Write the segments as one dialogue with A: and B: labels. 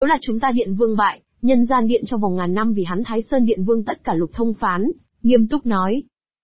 A: Nếu là chúng ta Điện Vương bại, nhân gian điện trong vòng ngàn năm vì hắn Thái Sơn Điện Vương tất cả Lục Thông Phán, nghiêm túc nói.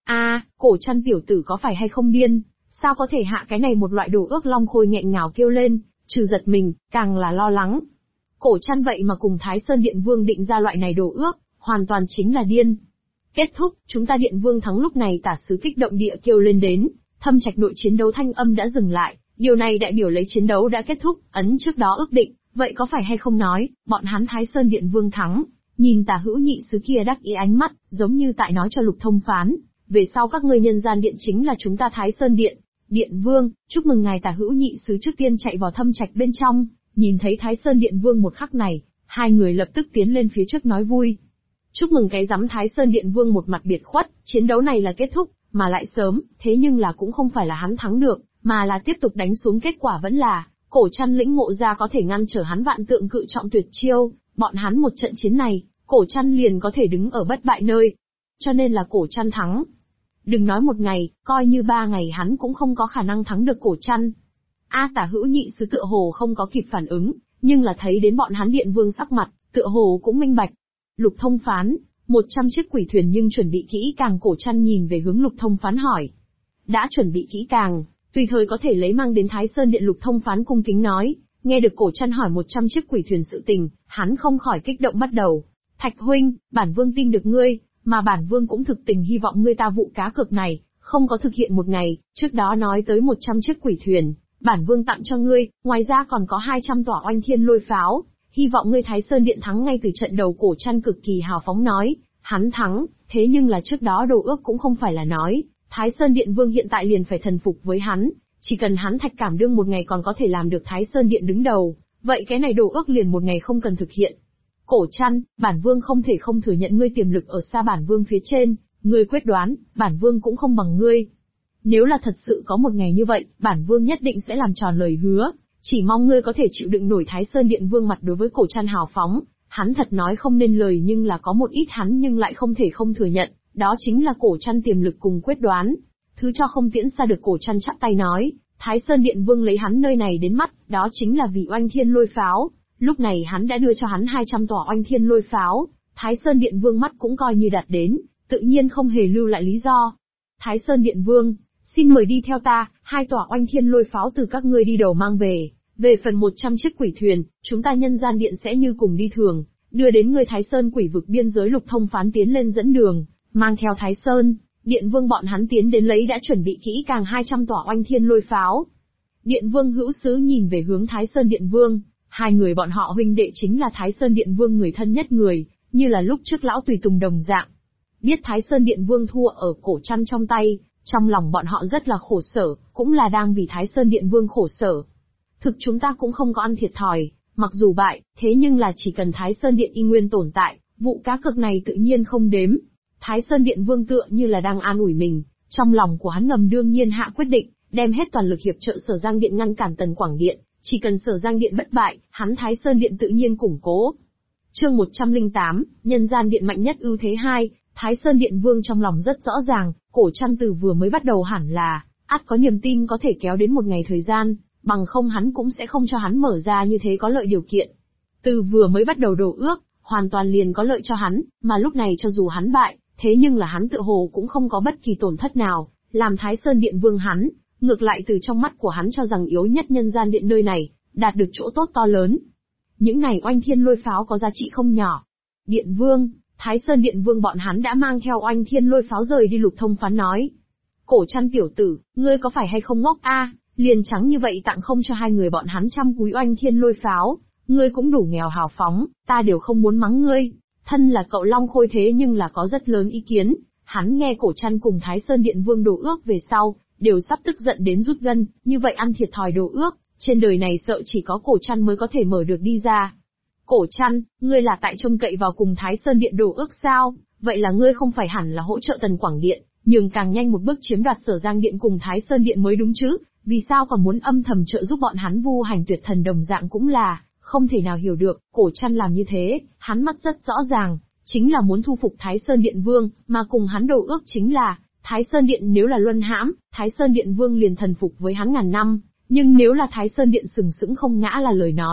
A: Cổ Trăn tiểu tử có phải hay không điên, sao có thể hạ cái này một loại đồ ước? Long Khôi nghẹn ngào kêu lên, trừ giật mình, càng là lo lắng. Cổ Trăn vậy mà cùng Thái Sơn Điện Vương định ra loại này đồ ước, hoàn toàn chính là điên. Kết thúc, chúng ta Điện Vương thắng. Lúc này tả sứ kích động địa kêu lên đến, Thâm Trạch nội chiến đấu thanh âm đã dừng lại, điều này đại biểu lấy chiến đấu đã kết thúc, ấn trước đó ước định, vậy có phải hay không nói, bọn hắn Thái Sơn Điện Vương thắng. Nhìn Tả Hữu Nhị sứ kia đắc ý ánh mắt, giống như tại nói cho Lục Thông Phán, về sau các ngươi nhân gian điện chính là chúng ta Thái Sơn Điện. Điện Vương, chúc mừng ngài. Tả Hữu Nhị sứ trước tiên chạy vào Thâm Trạch bên trong, nhìn thấy Thái Sơn Điện Vương một khắc này, hai người lập tức tiến lên phía trước nói vui. Chúc mừng cái rắm. Thái Sơn Điện Vương một mặt biệt khuất, chiến đấu này là kết thúc, mà lại sớm, thế nhưng là cũng không phải là hắn thắng được, mà là tiếp tục đánh xuống, kết quả vẫn là Cổ Trăn lĩnh ngộ ra có thể ngăn trở hắn Vạn Tượng Cự Trọng tuyệt chiêu, bọn hắn một trận chiến này, Cổ Trăn liền có thể đứng ở bất bại nơi. Cho nên là Cổ Trăn thắng. Đừng nói một ngày, coi như 3 ngày hắn cũng không có khả năng thắng được Cổ Trăn. Tả Hữu Nhị sứ tựa hồ không có kịp phản ứng, nhưng là thấy đến bọn hắn Điện Vương sắc mặt, tựa hồ cũng minh bạch. Lục Thông Phán, 100 chiếc quỷ thuyền nhưng chuẩn bị kỹ càng. Cổ Trăn nhìn về hướng Lục Thông Phán hỏi. Đã chuẩn bị kỹ càng, tùy thời có thể lấy mang đến Thái Sơn Điện. Lục Thông Phán cung kính nói. Nghe được Cổ Trăn hỏi 100 chiếc quỷ thuyền sự tình, hắn không khỏi kích động bắt đầu. Thạch huynh, bản vương tin được ngươi, mà bản vương cũng thực tình hy vọng ngươi ta vụ cá cược này, không có thực hiện một ngày, trước đó nói tới 100 chiếc quỷ thuyền, bản vương tặng cho ngươi, ngoài ra còn có 200 tỏa oanh thiên lôi pháo, hy vọng ngươi Thái Sơn Điện thắng ngay từ trận đầu. Cổ Trăn cực kỳ hào phóng nói, hắn thắng, thế nhưng là trước đó đồ ước cũng không phải là nói, Thái Sơn Điện Vương hiện tại liền phải thần phục với hắn, chỉ cần hắn Thạch Cảm Đương một ngày còn có thể làm được Thái Sơn Điện đứng đầu, vậy cái này đồ ước liền một ngày không cần thực hiện. Cổ Trăn, bản vương không thể không thừa nhận ngươi tiềm lực ở xa bản vương phía trên, ngươi quyết đoán, bản vương cũng không bằng ngươi. Nếu là thật sự có một ngày như vậy, bản vương nhất định sẽ làm tròn lời hứa, chỉ mong ngươi có thể chịu đựng nổi. Thái Sơn Điện Vương mặt đối với Cổ Trăn hào phóng, hắn thật nói không nên lời, nhưng là có một ít hắn nhưng lại không thể không thừa nhận, đó chính là Cổ Trăn tiềm lực cùng quyết đoán. Thứ cho không tiễn xa được. Cổ Trăn chắp tay nói, Thái Sơn Điện Vương lấy hắn nơi này đến mắt, đó chính là vì oanh thiên lôi pháo. Lúc này hắn đã đưa cho hắn 200 tỏa oanh thiên lôi pháo, Thái Sơn Điện Vương mắt cũng coi như đạt đến, tự nhiên không hề lưu lại lý do. Thái Sơn Điện Vương, xin mời đi theo ta, 2 tỏa oanh thiên lôi pháo từ các ngươi đi đầu mang về. Về phần 100 chiếc quỷ thuyền, chúng ta nhân gian điện sẽ như cùng đi thường, đưa đến người Thái Sơn quỷ vực biên giới. Lục Thông Phán tiến lên dẫn đường, mang theo Thái Sơn Điện Vương bọn hắn tiến đến lấy đã chuẩn bị kỹ càng 200 tỏa oanh thiên lôi pháo. Điện Vương hữu sứ nhìn về hướng Thái Sơn Điện Vương, hai người bọn họ huynh đệ chính là Thái Sơn Điện Vương người thân nhất người, như là lúc trước lão tùy tùng đồng dạng. Biết Thái Sơn Điện Vương thua ở Cổ Trăn trong tay, trong lòng bọn họ rất là khổ sở, cũng là đang vì Thái Sơn Điện Vương khổ sở. Thực chúng ta cũng không có ăn thiệt thòi, mặc dù bại, thế nhưng là chỉ cần Thái Sơn Điện y nguyên tồn tại, vụ cá cược này tự nhiên không đếm. Thái Sơn Điện Vương tựa như là đang an ủi mình, trong lòng của hắn ngầm đương nhiên hạ quyết định, đem hết toàn lực hiệp trợ Sở Giang Điện ngăn cản Tần Quảng Điện, chỉ cần Sở Giang Điện bất bại, hắn Thái Sơn Điện tự nhiên củng cố. Chương 108, nhân gian điện mạnh nhất ưu thế 2, Thái Sơn Điện Vương trong lòng rất rõ ràng, Cổ Trăn từ vừa mới bắt đầu hẳn là, ắt có niềm tin có thể kéo đến một ngày thời gian, bằng không hắn cũng sẽ không cho hắn mở ra như thế có lợi điều kiện. Từ vừa mới bắt đầu đổ ước, hoàn toàn liền có lợi cho hắn, mà lúc này cho dù hắn bại, thế nhưng là hắn tự hồ cũng không có bất kỳ tổn thất nào, làm Thái Sơn Điện Vương hắn, ngược lại từ trong mắt của hắn cho rằng yếu nhất nhân gian điện nơi này, đạt được chỗ tốt to lớn. Những này oanh thiên lôi pháo có giá trị không nhỏ. Điện Vương, Thái Sơn Điện Vương bọn hắn đã mang theo oanh thiên lôi pháo rời đi. Lục Thông Phán nói. Cổ Trăn tiểu tử, ngươi có phải hay không ngốc a? Liền trắng như vậy tặng không cho hai người bọn hắn 100 cúi oanh thiên lôi pháo, ngươi cũng đủ nghèo hào phóng, ta đều không muốn mắng ngươi. Thân là cậu Long Khôi thế nhưng là có rất lớn ý kiến, hắn nghe Cổ Trăn cùng Thái Sơn Điện Vương đổ ước về sau, đều sắp tức giận đến rút gân, như vậy ăn thiệt thòi đổ ước, trên đời này sợ chỉ có Cổ Trăn mới có thể mở được đi ra. Cổ Trăn, ngươi là tại trông cậy vào cùng Thái Sơn Điện đổ ước sao? Vậy là ngươi không phải hẳn là hỗ trợ Tần Quảng Điện, nhường càng nhanh một bước chiếm đoạt Sở Giang Điện cùng Thái Sơn Điện mới đúng chứ? Vì sao còn muốn âm thầm trợ giúp bọn hắn vu hành tuyệt thần đồng dạng cũng là không thể nào hiểu được. Cổ Trăn làm như thế, hắn mắt rất rõ ràng, chính là muốn thu phục Thái Sơn Điện Vương, mà cùng hắn đổ ước chính là Thái Sơn Điện nếu là luân hãm, Thái Sơn Điện Vương liền thần phục với hắn ngàn năm, nhưng nếu là Thái Sơn Điện sừng sững không ngã là lời nói,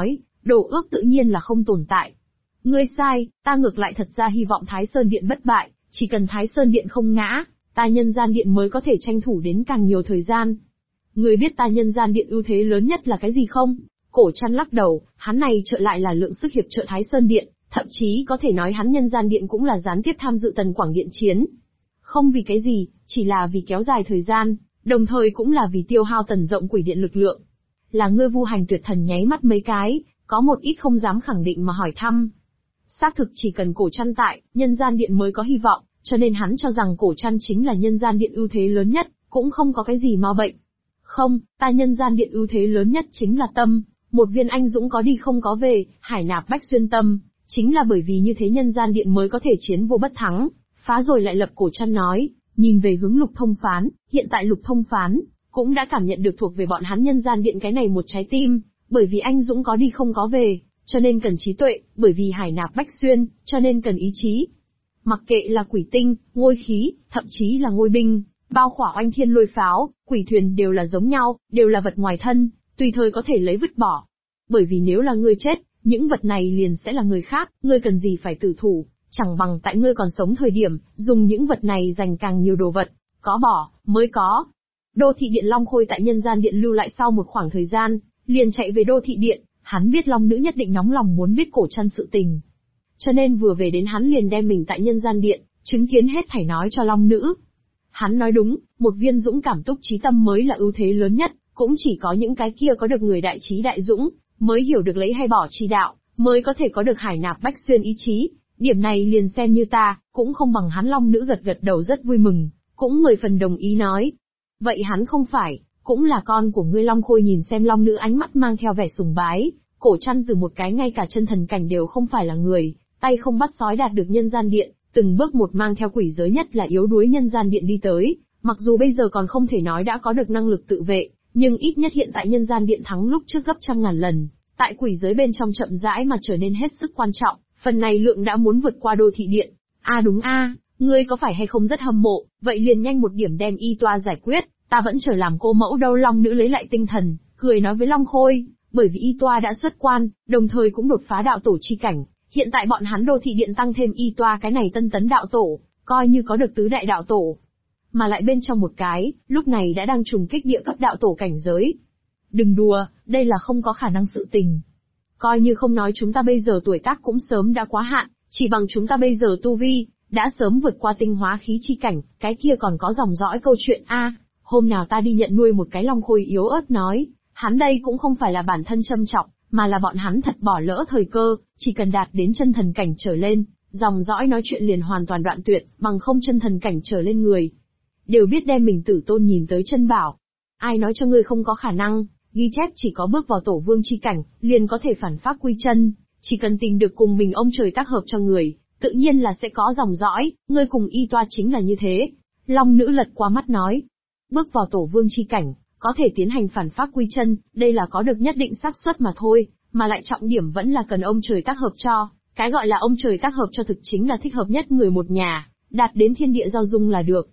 A: Đồ ước tự nhiên là không tồn tại. Ngươi sai, ta ngược lại thật ra hy vọng Thái Sơn Điện bất bại, chỉ cần Thái Sơn Điện không ngã, ta Nhân Gian Điện mới có thể tranh thủ đến càng nhiều thời gian. Ngươi biết ta Nhân Gian Điện ưu thế lớn nhất là cái gì không? Cổ Trăn lắc đầu, hắn này trợ lại là lượng sức hiệp trợ Thái Sơn Điện, thậm chí có thể nói hắn Nhân Gian Điện cũng là gián tiếp tham dự Tần Quảng Điện chiến. Không vì cái gì, chỉ là vì kéo dài thời gian, đồng thời cũng là vì tiêu hao Tần Rộng Quỷ Điện lực lượng. Là ngươi Vu Hành Tuyệt Thần nháy mắt mấy cái, có một ít không dám khẳng định mà hỏi thăm. Xác thực chỉ cần Cổ Trăn tại, Nhân Gian Điện mới có hy vọng, cho nên hắn cho rằng Cổ Trăn chính là Nhân Gian Điện ưu thế lớn nhất, cũng không có cái gì ma bệnh. Không, ta Nhân Gian Điện ưu thế lớn nhất chính là tâm, một viên anh dũng có đi không có về, hải nạp bách xuyên tâm, chính là bởi vì như thế Nhân Gian Điện mới có thể chiến vô bất thắng, phá rồi lại lập. Cổ Trăn nói, nhìn về hướng Lục Thông Phán, hiện tại Lục Thông Phán cũng đã cảm nhận được thuộc về bọn hắn Nhân Gian Điện cái này một trái tim, bởi vì anh dũng có đi không có về, cho nên cần trí tuệ, bởi vì hải nạp bách xuyên, cho nên cần ý chí. Mặc kệ là quỷ tinh, ngôi khí, thậm chí là ngôi binh, bao khỏa oanh thiên lôi pháo, quỷ thuyền đều là giống nhau, đều là vật ngoài thân, tùy thời có thể lấy vứt bỏ. Bởi vì nếu là ngươi chết, những vật này liền sẽ là người khác, ngươi cần gì phải tử thủ, chẳng bằng tại ngươi còn sống thời điểm, dùng những vật này giành càng nhiều đồ vật, có bỏ, mới có. Đô thị điện Long Khôi tại Nhân Gian Điện lưu lại sau một khoảng thời gian, liền chạy về đô thị điện, hắn biết Long Nữ nhất định nóng lòng muốn biết Cổ Trăn sự tình. Cho nên vừa về đến hắn liền đem mình tại Nhân Gian Điện, chứng kiến hết thảy nói cho Long Nữ. Hắn nói đúng, một viên dũng cảm túc trí tâm mới là ưu thế lớn nhất, cũng chỉ có những cái kia có được người đại trí đại dũng, mới hiểu được lấy hay bỏ chi đạo, mới có thể có được hải nạp bách xuyên ý chí. Điểm này liền xem như ta, cũng không bằng hắn. Long Nữ gật gật đầu rất vui mừng, cũng 10 phần đồng ý nói. Vậy hắn không phải, cũng là con của ngươi. Long Khôi nhìn xem Long Nữ ánh mắt mang theo vẻ sùng bái, Cổ Trăn từ một cái ngay cả chân thần cảnh đều không phải là người, tay không bắt sói đạt được Nhân Gian Điện, từng bước một mang theo quỷ giới nhất là yếu đuối Nhân Gian Điện đi tới, mặc dù bây giờ còn không thể nói đã có được năng lực tự vệ, nhưng ít nhất hiện tại Nhân Gian Điện thắng lúc trước gấp trăm ngàn lần, tại quỷ giới bên trong chậm rãi mà trở nên hết sức quan trọng, phần này lượng đã muốn vượt qua đô thị điện. Đúng ngươi có phải hay không rất hâm mộ, vậy liền nhanh một điểm đem y toa giải quyết, ta vẫn chờ làm cô mẫu đâu. Long Nữ lấy lại tinh thần, cười nói với Long Khôi, bởi vì y toa đã xuất quan, đồng thời cũng đột phá đạo tổ chi cảnh, hiện tại bọn hắn đô thị điện tăng thêm y toa cái này tân tấn đạo tổ, coi như có được tứ đại đạo tổ. Mà lại bên trong một cái, lúc này đã đang trùng kích địa cấp đạo tổ cảnh giới. Đừng đùa, đây là không có khả năng sự tình. Coi như không nói chúng ta bây giờ tuổi tác cũng sớm đã quá hạn, chỉ bằng chúng ta bây giờ tu vi, đã sớm vượt qua tinh hóa khí chi cảnh, cái kia còn có dòng dõi câu chuyện hôm nào ta đi nhận nuôi một cái. Long Khôi yếu ớt nói, hắn đây cũng không phải là bản thân châm trọng, mà là bọn hắn thật bỏ lỡ thời cơ, chỉ cần đạt đến chân thần cảnh trở lên, dòng dõi nói chuyện liền hoàn toàn đoạn tuyệt, bằng không chân thần cảnh trở lên người đều biết đem mình tử tôn nhìn tới chân bảo. Ai nói cho ngươi không có khả năng, ghi chép chỉ có bước vào tổ vương chi cảnh, liền có thể phản pháp quy chân, chỉ cần tìm được cùng mình ông trời tác hợp cho người, tự nhiên là sẽ có dòng dõi, ngươi cùng y toa chính là như thế. Long Nữ lật qua mắt nói, bước vào tổ vương chi cảnh, có thể tiến hành phản pháp quy chân, đây là có được nhất định xác suất mà thôi, mà lại trọng điểm vẫn là cần ông trời tác hợp cho, cái gọi là ông trời tác hợp cho thực chính là thích hợp nhất người một nhà, đạt đến thiên địa giao dung là được.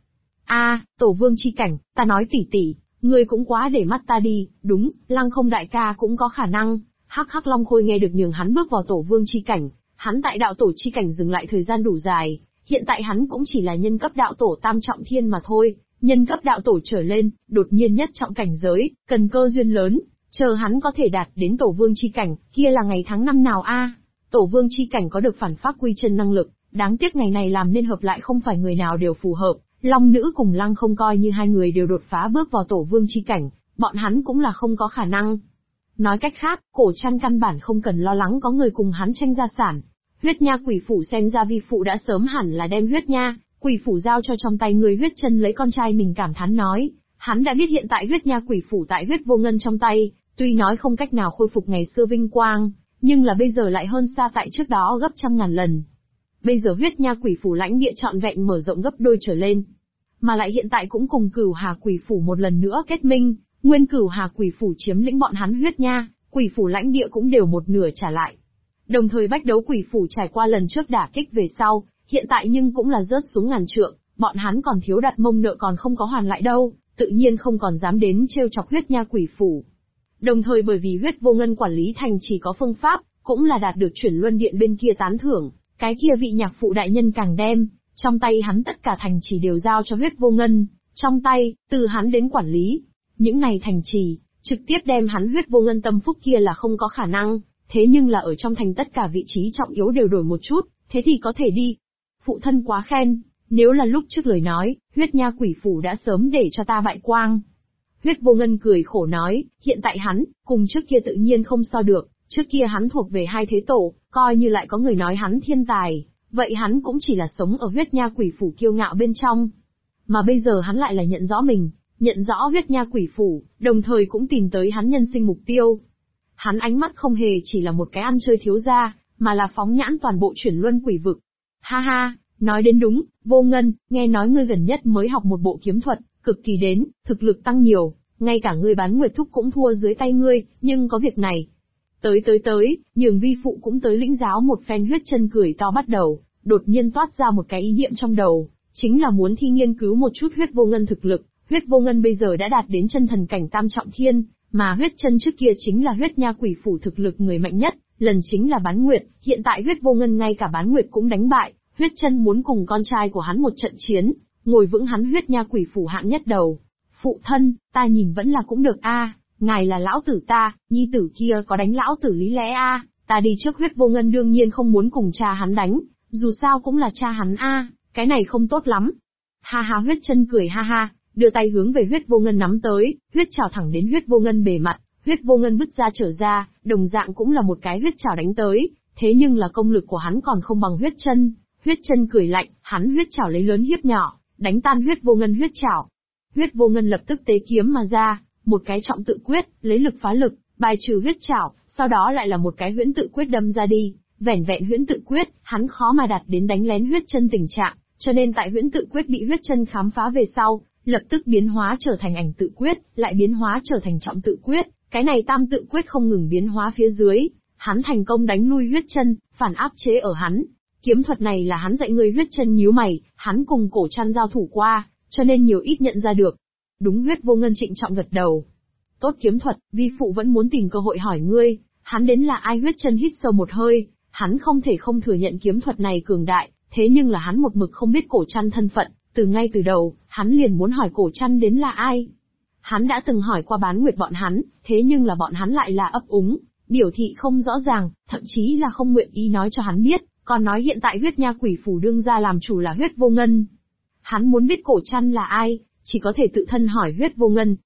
A: Tổ vương chi cảnh, ta nói tỷ tỷ, ngươi cũng quá để mắt ta đi. Đúng, Lăng Không đại ca cũng có khả năng. Hắc Long Khôi nghe được nhường hắn bước vào tổ vương chi cảnh, hắn tại đạo tổ chi cảnh dừng lại thời gian đủ dài, hiện tại hắn cũng chỉ là nhân cấp đạo tổ tam trọng thiên mà thôi, nhân cấp đạo tổ trở lên, đột nhiên nhất trọng cảnh giới, cần cơ duyên lớn, chờ hắn có thể đạt đến tổ vương chi cảnh, kia là ngày tháng năm nào Tổ vương chi cảnh có được phản pháp quy chân năng lực, đáng tiếc ngày này làm nên hợp lại không phải người nào đều phù hợp. Long Nữ cùng Lăng Không coi như hai người đều đột phá bước vào tổ vương chi cảnh, bọn hắn cũng là không có khả năng. Nói cách khác, Cổ Trăn căn bản không cần lo lắng có người cùng hắn tranh gia sản. Huyết Nha Quỷ Phủ xem ra vi phụ đã sớm hẳn là đem Huyết Nha Quỷ Phủ giao cho trong tay người. Huyết Chân lấy con trai mình cảm thán nói, hắn đã biết hiện tại Huyết Nha Quỷ Phủ tại Huyết Vô Ngân trong tay, tuy nói không cách nào khôi phục ngày xưa vinh quang, nhưng là bây giờ lại hơn xa tại trước đó gấp trăm ngàn lần. Bây giờ Huyết Nha Quỷ Phủ lãnh địa trọn vẹn mở rộng gấp đôi trở lên, mà lại hiện tại cũng cùng Cửu Hà Quỷ Phủ một lần nữa kết minh, nguyên Cửu Hà Quỷ Phủ chiếm lĩnh bọn hắn Huyết Nha Quỷ Phủ lãnh địa cũng đều một nửa trả lại. Đồng thời Bách Đấu Quỷ Phủ trải qua lần trước đả kích về sau, hiện tại nhưng cũng là rớt xuống ngàn trượng, bọn hắn còn thiếu đặt mông nợ còn không có hoàn lại đâu, tự nhiên không còn dám đến trêu chọc Huyết Nha Quỷ Phủ. Đồng thời bởi vì Huyết Vô Ngân quản lý thành chỉ có phương pháp, cũng là đạt được chuyển luân điện bên kia tán thưởng, cái kia vị nhạc phụ đại nhân càng đem, trong tay hắn tất cả thành trì đều giao cho Huyết Vô Ngân, trong tay, từ hắn đến quản lý. Những này thành trì, trực tiếp đem hắn Huyết Vô Ngân tâm phúc kia là không có khả năng, thế nhưng là ở trong thành tất cả vị trí trọng yếu đều đổi một chút, thế thì có thể đi. Phụ thân quá khen, nếu là lúc trước lời nói, Huyết Nha Quỷ Phủ đã sớm để cho ta bại quang. Huyết Vô Ngân cười khổ nói, hiện tại hắn, cùng trước kia tự nhiên không so được, trước kia hắn thuộc về hai thế tổ, coi như lại có người nói hắn thiên tài, vậy hắn cũng chỉ là sống ở Huyết Nha Quỷ Phủ kiêu ngạo bên trong. Mà bây giờ hắn lại là nhận rõ mình, nhận rõ Huyết Nha Quỷ Phủ, đồng thời cũng tìm tới hắn nhân sinh mục tiêu. Hắn ánh mắt không hề chỉ là một cái ăn chơi thiếu gia, mà là phóng nhãn toàn bộ chuyển luân quỷ vực. Ha ha, nói đến đúng, Vô Ngân, nghe nói ngươi gần nhất mới học một bộ kiếm thuật, cực kỳ đến, thực lực tăng nhiều, ngay cả ngươi bán nguyệt thúc cũng thua dưới tay ngươi, nhưng có việc này. Tới, nhường vi phụ cũng tới lĩnh giáo một phen. Huyết Chân cười to bắt đầu, đột nhiên toát ra một cái ý niệm trong đầu, chính là muốn thi nghiên cứu một chút Huyết Vô Ngân thực lực. Huyết Vô Ngân bây giờ đã đạt đến chân thần cảnh tam trọng thiên, mà Huyết Chân trước kia chính là Huyết Nha Quỷ Phủ thực lực người mạnh nhất, lần chính là bán nguyệt, hiện tại Huyết Vô Ngân ngay cả bán nguyệt cũng đánh bại, Huyết Chân muốn cùng con trai của hắn một trận chiến, ngồi vững hắn Huyết Nha Quỷ Phủ hạng nhất đầu. Phụ thân, ta nhìn vẫn là cũng được a, ngài là lão tử ta, nhi tử kia có đánh lão tử lý lẽ a, ta đi trước. Huyết Vô Ngân đương nhiên không muốn cùng cha hắn đánh, dù sao cũng là cha hắn a, cái này không tốt lắm. Ha ha, Huyết Chân cười ha ha, đưa tay hướng về Huyết Vô Ngân nắm tới, huyết trảo thẳng đến Huyết Vô Ngân bề mặt, Huyết Vô Ngân bứt ra trở ra, đồng dạng cũng là một cái huyết trảo đánh tới, thế nhưng là công lực của hắn còn không bằng Huyết Chân. Huyết Chân cười lạnh, hắn huyết trảo lấy lớn hiếp nhỏ, đánh tan Huyết Vô Ngân huyết trảo. Huyết Vô Ngân lập tức tế kiếm mà ra, một cái trọng tự quyết, lấy lực phá lực, bài trừ huyết trảo, sau đó lại là một cái huyễn tự quyết đâm ra đi, vẻn vẹn huyễn tự quyết, hắn khó mà đạt đến đánh lén Huyết Chân tình trạng, cho nên tại huyễn tự quyết bị Huyết Chân khám phá về sau, lập tức biến hóa trở thành ảnh tự quyết, lại biến hóa trở thành trọng tự quyết, cái này tam tự quyết không ngừng biến hóa phía dưới, hắn thành công đánh lui Huyết Chân, phản áp chế ở hắn. Kiếm thuật này là hắn dạy người. Huyết Chân nhíu mày, hắn cùng Cổ Trăn giao thủ qua, cho nên nhiều ít nhận ra được. Đúng. Huyết Vô Ngân trịnh trọng gật đầu. Tốt kiếm thuật, vi phụ vẫn muốn tìm cơ hội hỏi ngươi, hắn đến là ai? Huyết Chân hít sâu một hơi, hắn không thể không thừa nhận kiếm thuật này cường đại, thế nhưng là hắn một mực không biết Cổ Trăn thân phận, từ ngay từ đầu, hắn liền muốn hỏi Cổ Trăn đến là ai. Hắn đã từng hỏi qua bán nguyệt bọn hắn, thế nhưng là bọn hắn lại là ấp úng, biểu thị không rõ ràng, thậm chí là không nguyện ý nói cho hắn biết, còn nói hiện tại Huyết Nha Quỷ Phủ đương gia làm chủ là Huyết Vô Ngân. Hắn muốn biết Cổ Trăn là ai, chỉ có thể tự thân hỏi Huyết Vô Ngân.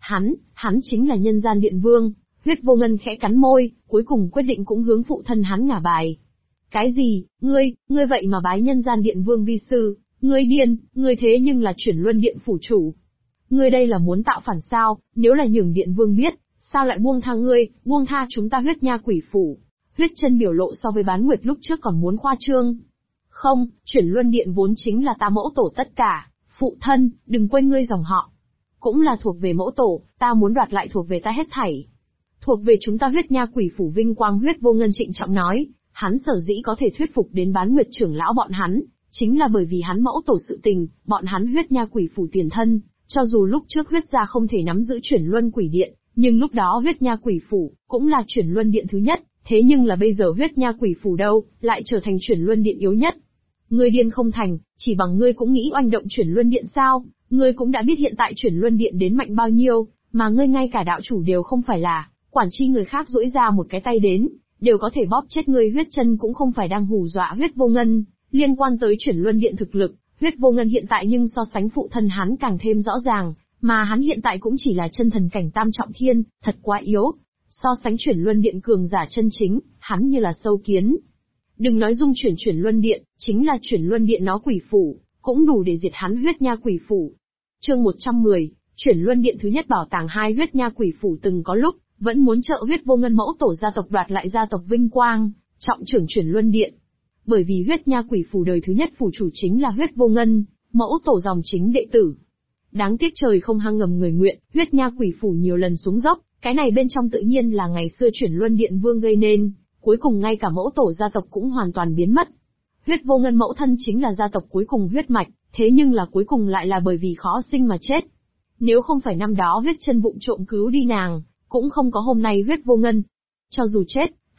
A: Hắn chính là Nhân Gian Điện Vương. Huyết Vô Ngân khẽ cắn môi, cuối cùng quyết định cũng hướng phụ thân hắn ngả bài. Cái gì, ngươi vậy mà bái Nhân Gian Điện Vương vi sư, ngươi điên, ngươi thế nhưng là chuyển luân điện phủ chủ. Ngươi đây là muốn tạo phản sao? Nếu là nhường Điện Vương biết, sao lại buông tha ngươi, buông tha chúng ta Huyết Nha Quỷ Phủ? Huyết Chân biểu lộ so với bán nguyệt lúc trước còn muốn khoa trương. Không, chuyển luân điện vốn chính là ta mẫu tổ tất cả, phụ thân, đừng quên ngươi dòng họ. Cũng là thuộc về mẫu tổ, ta muốn đoạt lại thuộc về ta hết thảy. Thuộc về chúng ta Huyết Nha Quỷ Phủ vinh quang. Huyết Vô Ngân trịnh trọng nói, hắn sở dĩ có thể thuyết phục đến bán nguyệt trưởng lão bọn hắn, chính là bởi vì hắn mẫu tổ sự tình, bọn hắn Huyết Nha Quỷ Phủ tiền thân, cho dù lúc trước huyết gia không thể nắm giữ chuyển luân quỷ điện, nhưng lúc đó Huyết Nha Quỷ Phủ cũng là chuyển luân điện thứ nhất, thế nhưng là bây giờ Huyết Nha Quỷ Phủ đâu, lại trở thành chuyển luân điện yếu nhất. Ngươi điên không thành, chỉ bằng ngươi cũng nghĩ oanh động chuyển luân điện sao? Ngươi cũng đã biết hiện tại chuyển luân điện đến mạnh bao nhiêu, mà ngươi ngay cả đạo chủ đều không phải là, quản chi người khác duỗi ra một cái tay đến, đều có thể bóp chết ngươi. Huyết Chân cũng không phải đang hù dọa Huyết Vô Ngân, liên quan tới chuyển luân điện thực lực, Huyết Vô Ngân hiện tại nhưng so sánh phụ thân hắn càng thêm rõ ràng, mà hắn hiện tại cũng chỉ là chân thần cảnh tam trọng thiên, thật quá yếu. So sánh chuyển luân điện cường giả chân chính, hắn như là sâu kiến. Đừng nói dung chuyển luân điện, chính là chuyển luân điện nó quỷ phủ, cũng đủ để diệt hắn Huyết Nha Quỷ Phủ. Chương 110, chuyển luân điện thứ nhất. Bảo tàng 2. Huyết Nha Quỷ Phủ từng có lúc vẫn muốn trợ Huyết Vô Ngân mẫu tổ gia tộc đoạt lại gia tộc vinh quang, trọng trưởng chuyển luân điện. Bởi vì Huyết Nha Quỷ Phủ đời thứ nhất phủ chủ chính là Huyết Vô Ngân, mẫu tổ dòng chính đệ tử. Đáng tiếc trời không hăng ngầm người nguyện, Huyết Nha Quỷ Phủ nhiều lần xuống dốc, cái này bên trong tự nhiên là ngày xưa chuyển luân điện vương gây nên, cuối cùng ngay cả mẫu tổ gia tộc cũng hoàn toàn biến mất. Huyết Vô Ngân mẫu thân chính là gia tộc cuối cùng huyết mạch, thế nhưng là cuối cùng lại là bởi vì khó sinh mà chết. Nếu không phải năm đó Huyết Chân vụng trộm cứu đi nàng, cũng không có hôm nay Huyết Vô Ngân. Cho dù chết,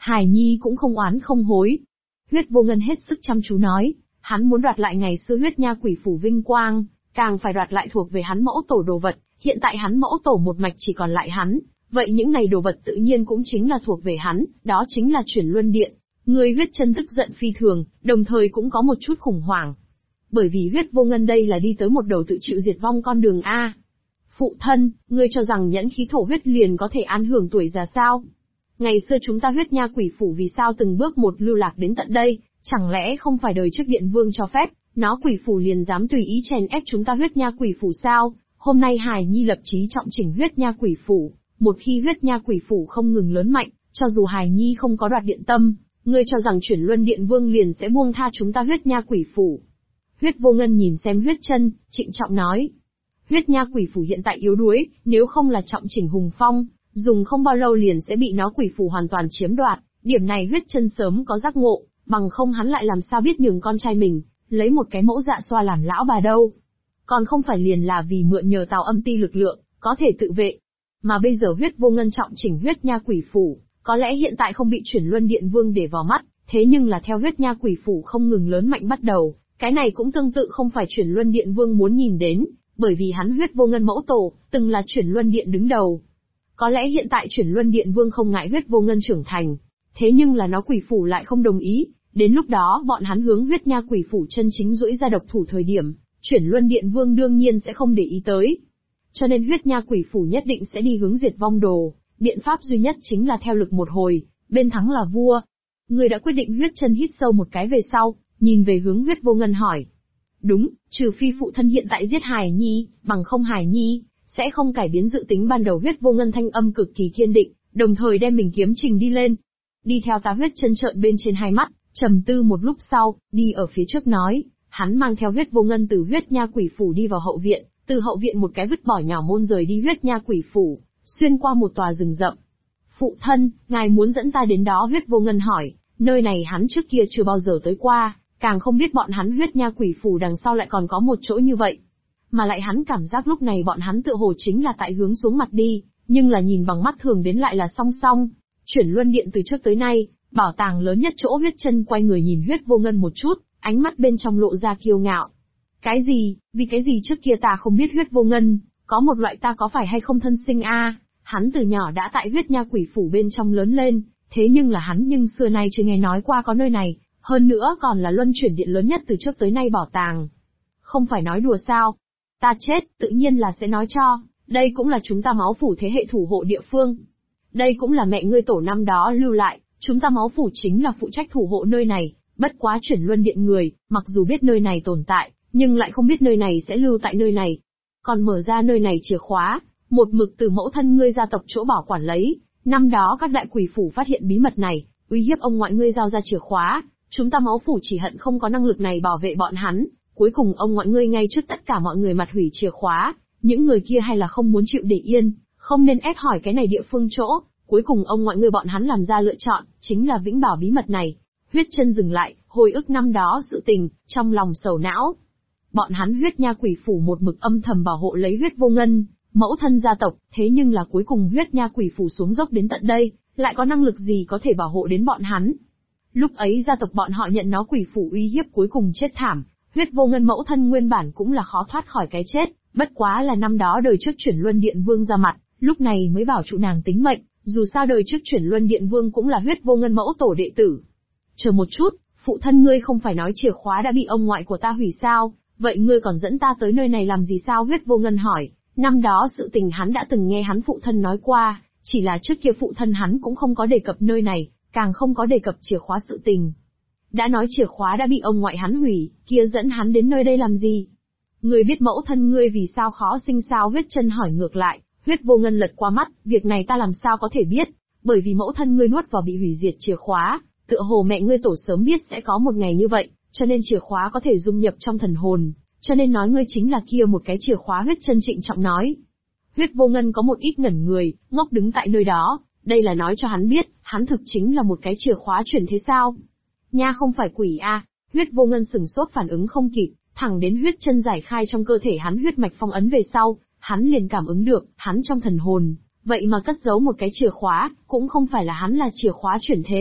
A: Hải Nhi cũng không oán không hối. Huyết Vô Ngân hết sức chăm chú nói, hắn muốn đoạt lại ngày xưa huyết nha quỷ phủ vinh quang, càng phải đoạt lại thuộc về hắn mẫu tổ đồ vật, hiện tại hắn mẫu tổ một mạch chỉ còn lại hắn, vậy những này đồ vật tự nhiên cũng chính là thuộc về hắn, đó chính là Chuyển Luân Điện. Người Huyết Chân tức giận phi thường, đồng thời cũng có một chút khủng hoảng. Bởi vì Huyết Vô Ngân đây là đi tới một đầu tự chịu diệt vong con đường A. Phụ thân, ngươi cho rằng nhẫn khí thổ huyết liền có thể an hưởng tuổi già sao? Ngày xưa chúng ta huyết nha quỷ phủ vì sao từng bước một lưu lạc đến tận đây, chẳng lẽ không phải đời trước điện vương cho phép, nó quỷ phủ liền dám tùy ý chèn ép chúng ta huyết nha quỷ phủ sao? Hôm nay Hải Nhi lập chí trọng chỉnh huyết nha quỷ phủ, một khi huyết nha quỷ phủ không ngừng lớn mạnh, cho dù Hải Nhi không có đoạt điện tâm, ngươi cho rằng Chuyển Luân Điện Vương liền sẽ buông tha chúng ta huyết nha quỷ phủ. Huyết Vô Ngân nhìn xem Huyết Chân, trịnh trọng nói. Huyết nha quỷ phủ hiện tại yếu đuối, nếu không là trọng chỉnh hùng phong, dùng không bao lâu liền sẽ bị nó quỷ phủ hoàn toàn chiếm đoạt, điểm này Huyết Chân sớm có giác ngộ, bằng không hắn lại làm sao biết nhường con trai mình, lấy một cái mẫu dạ xoa làm lão bà đâu. Còn không phải liền là vì mượn nhờ Tào Âm Ti lực lượng, có thể tự vệ. Mà bây giờ Huyết Vô Ngân trọng chỉnh huyết nha quỷ phủ, có lẽ hiện tại không bị Chuyển Luân Điện Vương để vào mắt, thế nhưng là theo huyết nha quỷ phủ không ngừng lớn mạnh bắt đầu, cái này cũng tương tự không phải Chuyển Luân Điện Vương muốn nhìn đến, bởi vì hắn Huyết Vô Ngân mẫu tổ, từng là Chuyển Luân Điện đứng đầu. Có lẽ hiện tại Chuyển Luân Điện Vương không ngại Huyết Vô Ngân trưởng thành, thế nhưng là nó quỷ phủ lại không đồng ý, đến lúc đó bọn hắn hướng huyết nha quỷ phủ chân chính duỗi ra độc thủ thời điểm, Chuyển Luân Điện Vương đương nhiên sẽ không để ý tới. Cho nên huyết nha quỷ phủ nhất định sẽ đi hướng diệt vong đồ, biện pháp duy nhất chính là theo lực một hồi, bên thắng là vua. Người đã quyết định. Huyết Chân hít sâu một cái về sau, nhìn về hướng Huyết Vô Ngân hỏi. Đúng, trừ phi phụ thân hiện tại giết Hải Nhi, bằng không Hải Nhi sẽ không cải biến dự tính ban đầu. Huyết Vô Ngân thanh âm cực kỳ kiên định, đồng thời đem mình kiếm trình đi lên. Đi theo ta. Huyết Chân trợn bên trên hai mắt, trầm tư một lúc sau, đi ở phía trước nói, hắn mang theo Huyết Vô Ngân từ huyết nha quỷ phủ đi vào hậu viện, từ hậu viện một cái vứt bỏ nhỏ môn rời đi huyết nha quỷ phủ, xuyên qua một tòa rừng rậm. Phụ thân, ngài muốn dẫn ta đến đó? Huyết Vô Ngân hỏi, nơi này hắn trước kia chưa bao giờ tới qua, càng không biết bọn hắn huyết nha quỷ phủ đằng sau lại còn có một chỗ như vậy. Mà lại hắn cảm giác lúc này bọn hắn tựa hồ chính là tại hướng xuống mặt đi, nhưng là nhìn bằng mắt thường đến lại là song song. Chuyển Luân Điện từ trước tới nay, bảo tàng lớn nhất chỗ. Huyết Chân quay người nhìn Huyết Vô Ngân một chút, ánh mắt bên trong lộ ra kiêu ngạo. Cái gì, vì cái gì trước kia ta không biết? Huyết Vô Ngân, có một loại ta có phải hay không thân sinh a? Hắn từ nhỏ đã tại huyết nha quỷ phủ bên trong lớn lên, thế nhưng là hắn xưa nay chưa nghe nói qua có nơi này, hơn nữa còn là luân chuyển điện lớn nhất từ trước tới nay bảo tàng. Không phải nói đùa sao? Ta chết, tự nhiên là sẽ nói cho, đây cũng là chúng ta máu phủ thế hệ thủ hộ địa phương. Đây cũng là mẹ ngươi tổ năm đó lưu lại, chúng ta máu phủ chính là phụ trách thủ hộ nơi này, bất quá Chuyển Luân Điện người, mặc dù biết nơi này tồn tại, nhưng lại không biết nơi này sẽ lưu tại nơi này. Còn mở ra nơi này chìa khóa, một mực từ mẫu thân ngươi gia tộc chỗ bảo quản lấy, năm đó các đại quỷ phủ phát hiện bí mật này, uy hiếp ông ngoại ngươi giao ra chìa khóa, chúng ta máu phủ chỉ hận không có năng lực này bảo vệ bọn hắn, cuối cùng ông ngoại ngươi ngay trước tất cả mọi người mặt hủy chìa khóa, những người kia hay là không muốn chịu để yên, không nên ép hỏi cái này địa phương chỗ, cuối cùng ông ngoại ngươi bọn hắn làm ra lựa chọn, chính là vĩnh bảo bí mật này. Huyết Chân dừng lại, hồi ức năm đó sự tình, trong lòng sầu não. Bọn hắn huyết nha quỷ phủ một mực âm thầm bảo hộ lấy Huyết Vô Ngân, mẫu thân gia tộc, thế nhưng là cuối cùng huyết nha quỷ phủ xuống dốc đến tận đây, lại có năng lực gì có thể bảo hộ đến bọn hắn. Lúc ấy gia tộc bọn họ nhận nó quỷ phủ uy hiếp cuối cùng chết thảm, Huyết Vô Ngân mẫu thân nguyên bản cũng là khó thoát khỏi cái chết, bất quá là năm đó đời trước Chuyển Luân Điện Vương ra mặt, lúc này mới bảo trụ nàng tính mệnh, dù sao đời trước Chuyển Luân Điện Vương cũng là Huyết Vô Ngân mẫu tổ đệ tử. Chờ một chút, phụ thân ngươi không phải nói chìa khóa đã bị ông ngoại của ta hủy sao, vậy ngươi còn dẫn ta tới nơi này làm gì sao? Huyết Vô Ngân hỏi, năm đó sự tình hắn đã từng nghe hắn phụ thân nói qua, chỉ là trước kia phụ thân hắn cũng không có đề cập nơi này, càng không có đề cập chìa khóa sự tình. Đã nói chìa khóa đã bị ông ngoại hắn hủy, kia dẫn hắn đến nơi đây làm gì? Ngươi biết mẫu thân ngươi vì sao khó sinh sao? Huyết Chân hỏi ngược lại. Huyết Vô Ngân lật qua mắt, việc này ta làm sao có thể biết, bởi vì mẫu thân ngươi nuốt vào bị hủy diệt chìa khóa, tựa hồ mẹ ngươi tổ sớm biết sẽ có một ngày như vậy, cho nên chìa khóa có thể dung nhập trong thần hồn, cho nên nói ngươi chính là kia một cái chìa khóa. Huyết Chân trịnh trọng nói. Huyết Vô Ngân có một ít ngẩn người, ngốc đứng tại nơi đó, đây là nói cho hắn biết, hắn thực chính là một cái chìa khóa chuyển thế sao? Nha không phải quỷ a. Huyết Vô Ngân sửng sốt phản ứng không kịp, thẳng đến Huyết Chân giải khai trong cơ thể hắn huyết mạch phong ấn về sau, hắn liền cảm ứng được, hắn trong thần hồn, vậy mà cất giấu một cái chìa khóa, cũng không phải là hắn là chìa khóa chuyển thế,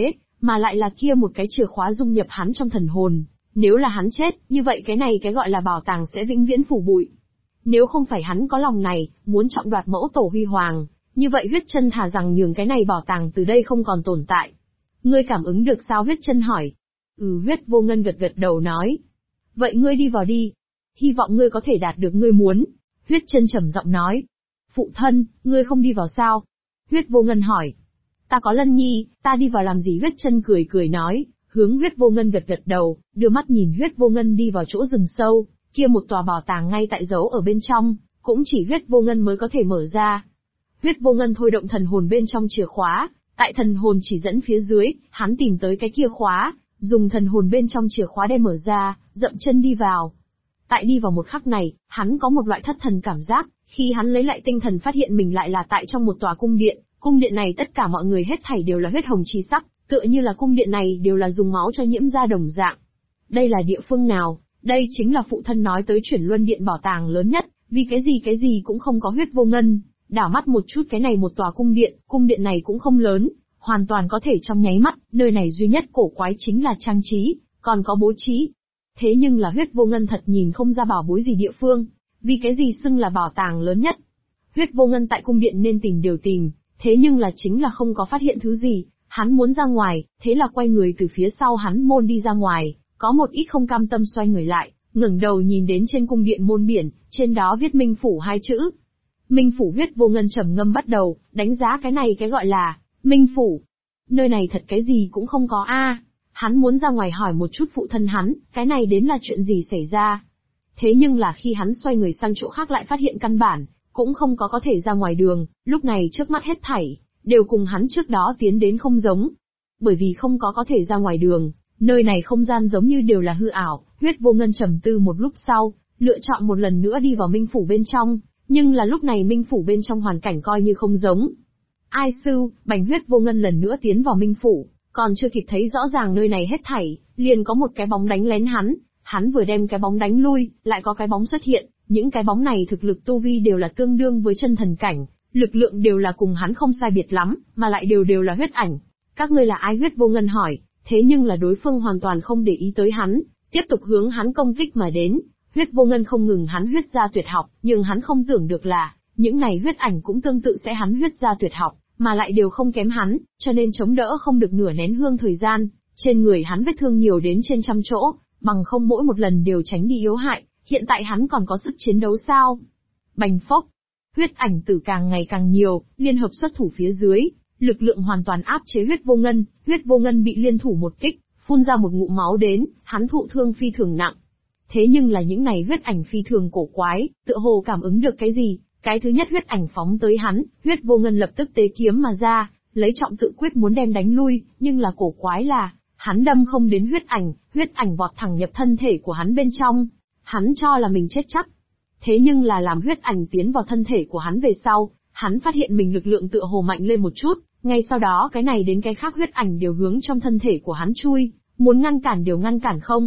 A: mà lại là kia một cái chìa khóa dung nhập hắn trong thần hồn. Nếu là hắn chết, như vậy cái này cái gọi là bảo tàng sẽ vĩnh viễn phủ bụi. Nếu không phải hắn có lòng này, muốn trọng đoạt mẫu tổ huy hoàng, như vậy huyết chân thà rằng nhường cái này bảo tàng từ đây không còn tồn tại. Ngươi cảm ứng được sao? Huyết chân hỏi. Huyết vô ngân gật gật đầu nói. Vậy ngươi đi vào đi. Hy vọng ngươi có thể đạt được ngươi muốn. Huyết chân trầm giọng nói. Phụ thân, ngươi không đi vào sao? Huyết vô ngân hỏi. Ta có Lân Nhi, ta đi vào làm gì? Huyết chân cười cười nói, hướng huyết vô ngân gật gật đầu, đưa mắt nhìn huyết vô ngân đi vào chỗ rừng sâu, kia một tòa bảo tàng ngay tại giấu ở bên trong, cũng chỉ huyết vô ngân mới có thể mở ra. Huyết vô ngân thôi động thần hồn bên trong chìa khóa, tại thần hồn chỉ dẫn phía dưới, hắn tìm tới cái kia khóa, dùng thần hồn bên trong chìa khóa đem mở ra, dậm chân đi vào. Tại đi vào một khắc này, hắn có một loại thất thần cảm giác, khi hắn lấy lại tinh thần phát hiện mình lại là tại trong một tòa cung điện này tất cả mọi người hết thảy đều là huyết hồng chi sắc, tựa như là cung điện này đều là dùng máu cho nhiễm ra đồng dạng. Đây là địa phương nào? Đây chính là phụ thân nói tới Chuyển Luân Điện bảo tàng lớn nhất, vì cái gì cũng không có. Huyết vô ngân đảo mắt một chút cái này một tòa cung điện này cũng không lớn, hoàn toàn có thể trong nháy mắt, nơi này duy nhất cổ quái chính là trang trí, còn có bố trí. Thế nhưng là huyết vô ngân thật nhìn không ra bảo bối gì địa phương, vì cái gì xưng là bảo tàng lớn nhất. Huyết vô ngân tại cung điện nên tìm đều tìm, thế nhưng là chính là không có phát hiện thứ gì, hắn muốn ra ngoài, thế là quay người từ phía sau hắn môn đi ra ngoài, có một ít không cam tâm xoay người lại, ngẩng đầu nhìn đến trên cung điện môn biển, trên đó viết Minh Phủ hai chữ. Minh Phủ. Huyết vô ngân trầm ngâm bắt đầu, đánh giá cái này cái gọi là Minh Phủ. Nơi này thật cái gì cũng không có a. Hắn muốn ra ngoài hỏi một chút phụ thân hắn, cái này đến là chuyện gì xảy ra. Thế nhưng là khi hắn xoay người sang chỗ khác lại phát hiện căn bản, cũng không có thể ra ngoài đường, lúc này trước mắt hết thảy, đều cùng hắn trước đó tiến đến không giống. Bởi vì không có thể ra ngoài đường, nơi này không gian giống như đều là hư ảo, huyết vô ngân trầm tư một lúc sau, lựa chọn một lần nữa đi vào Minh Phủ bên trong, nhưng là lúc này Minh Phủ bên trong hoàn cảnh coi như không giống. Ai sư, bành huyết vô ngân lần nữa tiến vào Minh Phủ, còn chưa kịp thấy rõ ràng nơi này hết thảy, liền có một cái bóng đánh lén hắn vừa đem cái bóng đánh lui, lại có cái bóng xuất hiện, những cái bóng này thực lực tu vi đều là tương đương với chân thần cảnh, lực lượng đều là cùng hắn không sai biệt lắm, mà lại đều là huyết ảnh. Các ngươi là ai? Huyết vô ngân hỏi, thế nhưng là đối phương hoàn toàn không để ý tới hắn, tiếp tục hướng hắn công kích mà đến. Huyết vô ngân không ngừng hắn huyết gia tuyệt học, nhưng hắn không tưởng được là, những này huyết ảnh cũng tương tự sẽ hắn huyết gia tuyệt học, mà lại đều không kém hắn, cho nên chống đỡ không được nửa nén hương thời gian, trên người hắn vết thương nhiều đến trên 100 chỗ, bằng không mỗi một lần đều tránh đi yếu hại, hiện tại hắn còn có sức chiến đấu sao? Bành phốc, huyết ảnh tử càng ngày càng nhiều, liên hợp xuất thủ phía dưới, lực lượng hoàn toàn áp chế huyết vô ngân bị liên thủ một kích, phun ra một ngụm máu đến, hắn thụ thương phi thường nặng. Thế nhưng là những này huyết ảnh phi thường cổ quái, tựa hồ cảm ứng được cái gì, cái thứ nhất huyết ảnh phóng tới hắn, huyết vô ngân lập tức tế kiếm mà ra, lấy trọng tự quyết muốn đem đánh lui, nhưng là cổ quái là, hắn đâm không đến huyết ảnh vọt thẳng nhập thân thể của hắn bên trong, hắn cho là mình chết chắc. Thế nhưng là làm huyết ảnh tiến vào thân thể của hắn về sau, hắn phát hiện mình lực lượng tựa hồ mạnh lên một chút, ngay sau đó cái này đến cái khác huyết ảnh đều hướng trong thân thể của hắn chui, muốn ngăn cản đều ngăn cản không.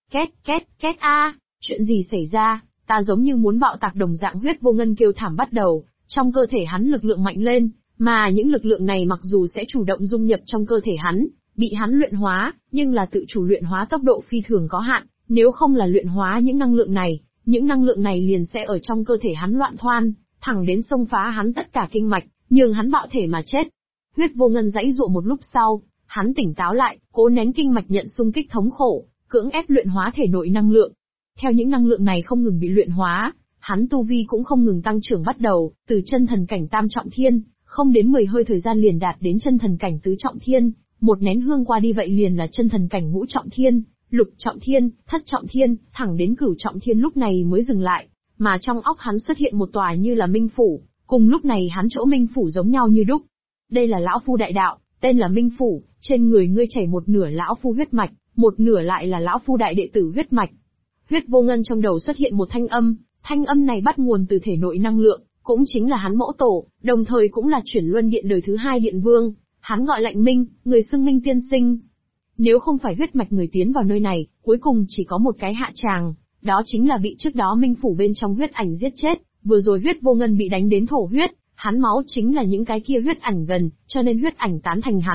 A: Két a, chuyện gì xảy ra, ta giống như muốn bạo tạc đồng dạng. Huyết vô ngân kêu thảm bắt đầu, trong cơ thể hắn lực lượng mạnh lên, mà những lực lượng này mặc dù sẽ chủ động dung nhập trong cơ thể hắn, bị hắn luyện hóa, nhưng là tự chủ luyện hóa tốc độ phi thường có hạn, nếu không là luyện hóa những năng lượng này liền sẽ ở trong cơ thể hắn loạn thoan, thẳng đến xông phá hắn tất cả kinh mạch, nhường hắn bạo thể mà chết. Huyết vô ngân giãy giụa một lúc sau, hắn tỉnh táo lại, cố nén kinh mạch nhận xung kích thống khổ, cưỡng ép luyện hóa thể nội năng lượng. Theo những năng lượng này không ngừng bị luyện hóa, hắn tu vi cũng không ngừng tăng trưởng bắt đầu, từ chân thần cảnh tam trọng thiên, không đến 10 hơi thời gian liền đạt đến chân thần cảnh tứ trọng thiên, một nén hương qua đi vậy liền là chân thần cảnh ngũ trọng thiên, lục trọng thiên, thất trọng thiên, thẳng đến cửu trọng thiên lúc này mới dừng lại, mà trong óc hắn xuất hiện một tòa như là Minh Phủ, cùng lúc này hắn chỗ Minh Phủ giống nhau như đúc. Đây là lão phu đại đạo, tên là Minh Phủ, trên người ngươi chảy một nửa lão phu huyết mạch, một nửa lại là lão phu đại đệ tử huyết mạch. Huyết vô ngân trong đầu xuất hiện một thanh âm này bắt nguồn từ thể nội năng lượng, cũng chính là hắn mẫu tổ, đồng thời cũng là Chuyển Luân Điện đời thứ 2 điện vương, hắn gọi Lạnh Minh, người xưng Minh tiên sinh. Nếu không phải huyết mạch người tiến vào nơi này, cuối cùng chỉ có một cái hạ tràng, đó chính là bị trước đó Minh Phủ bên trong huyết ảnh giết chết, vừa rồi huyết vô ngân bị đánh đến thổ huyết, hắn máu chính là những cái kia huyết ảnh gần, cho nên huyết ảnh tán thành hắn,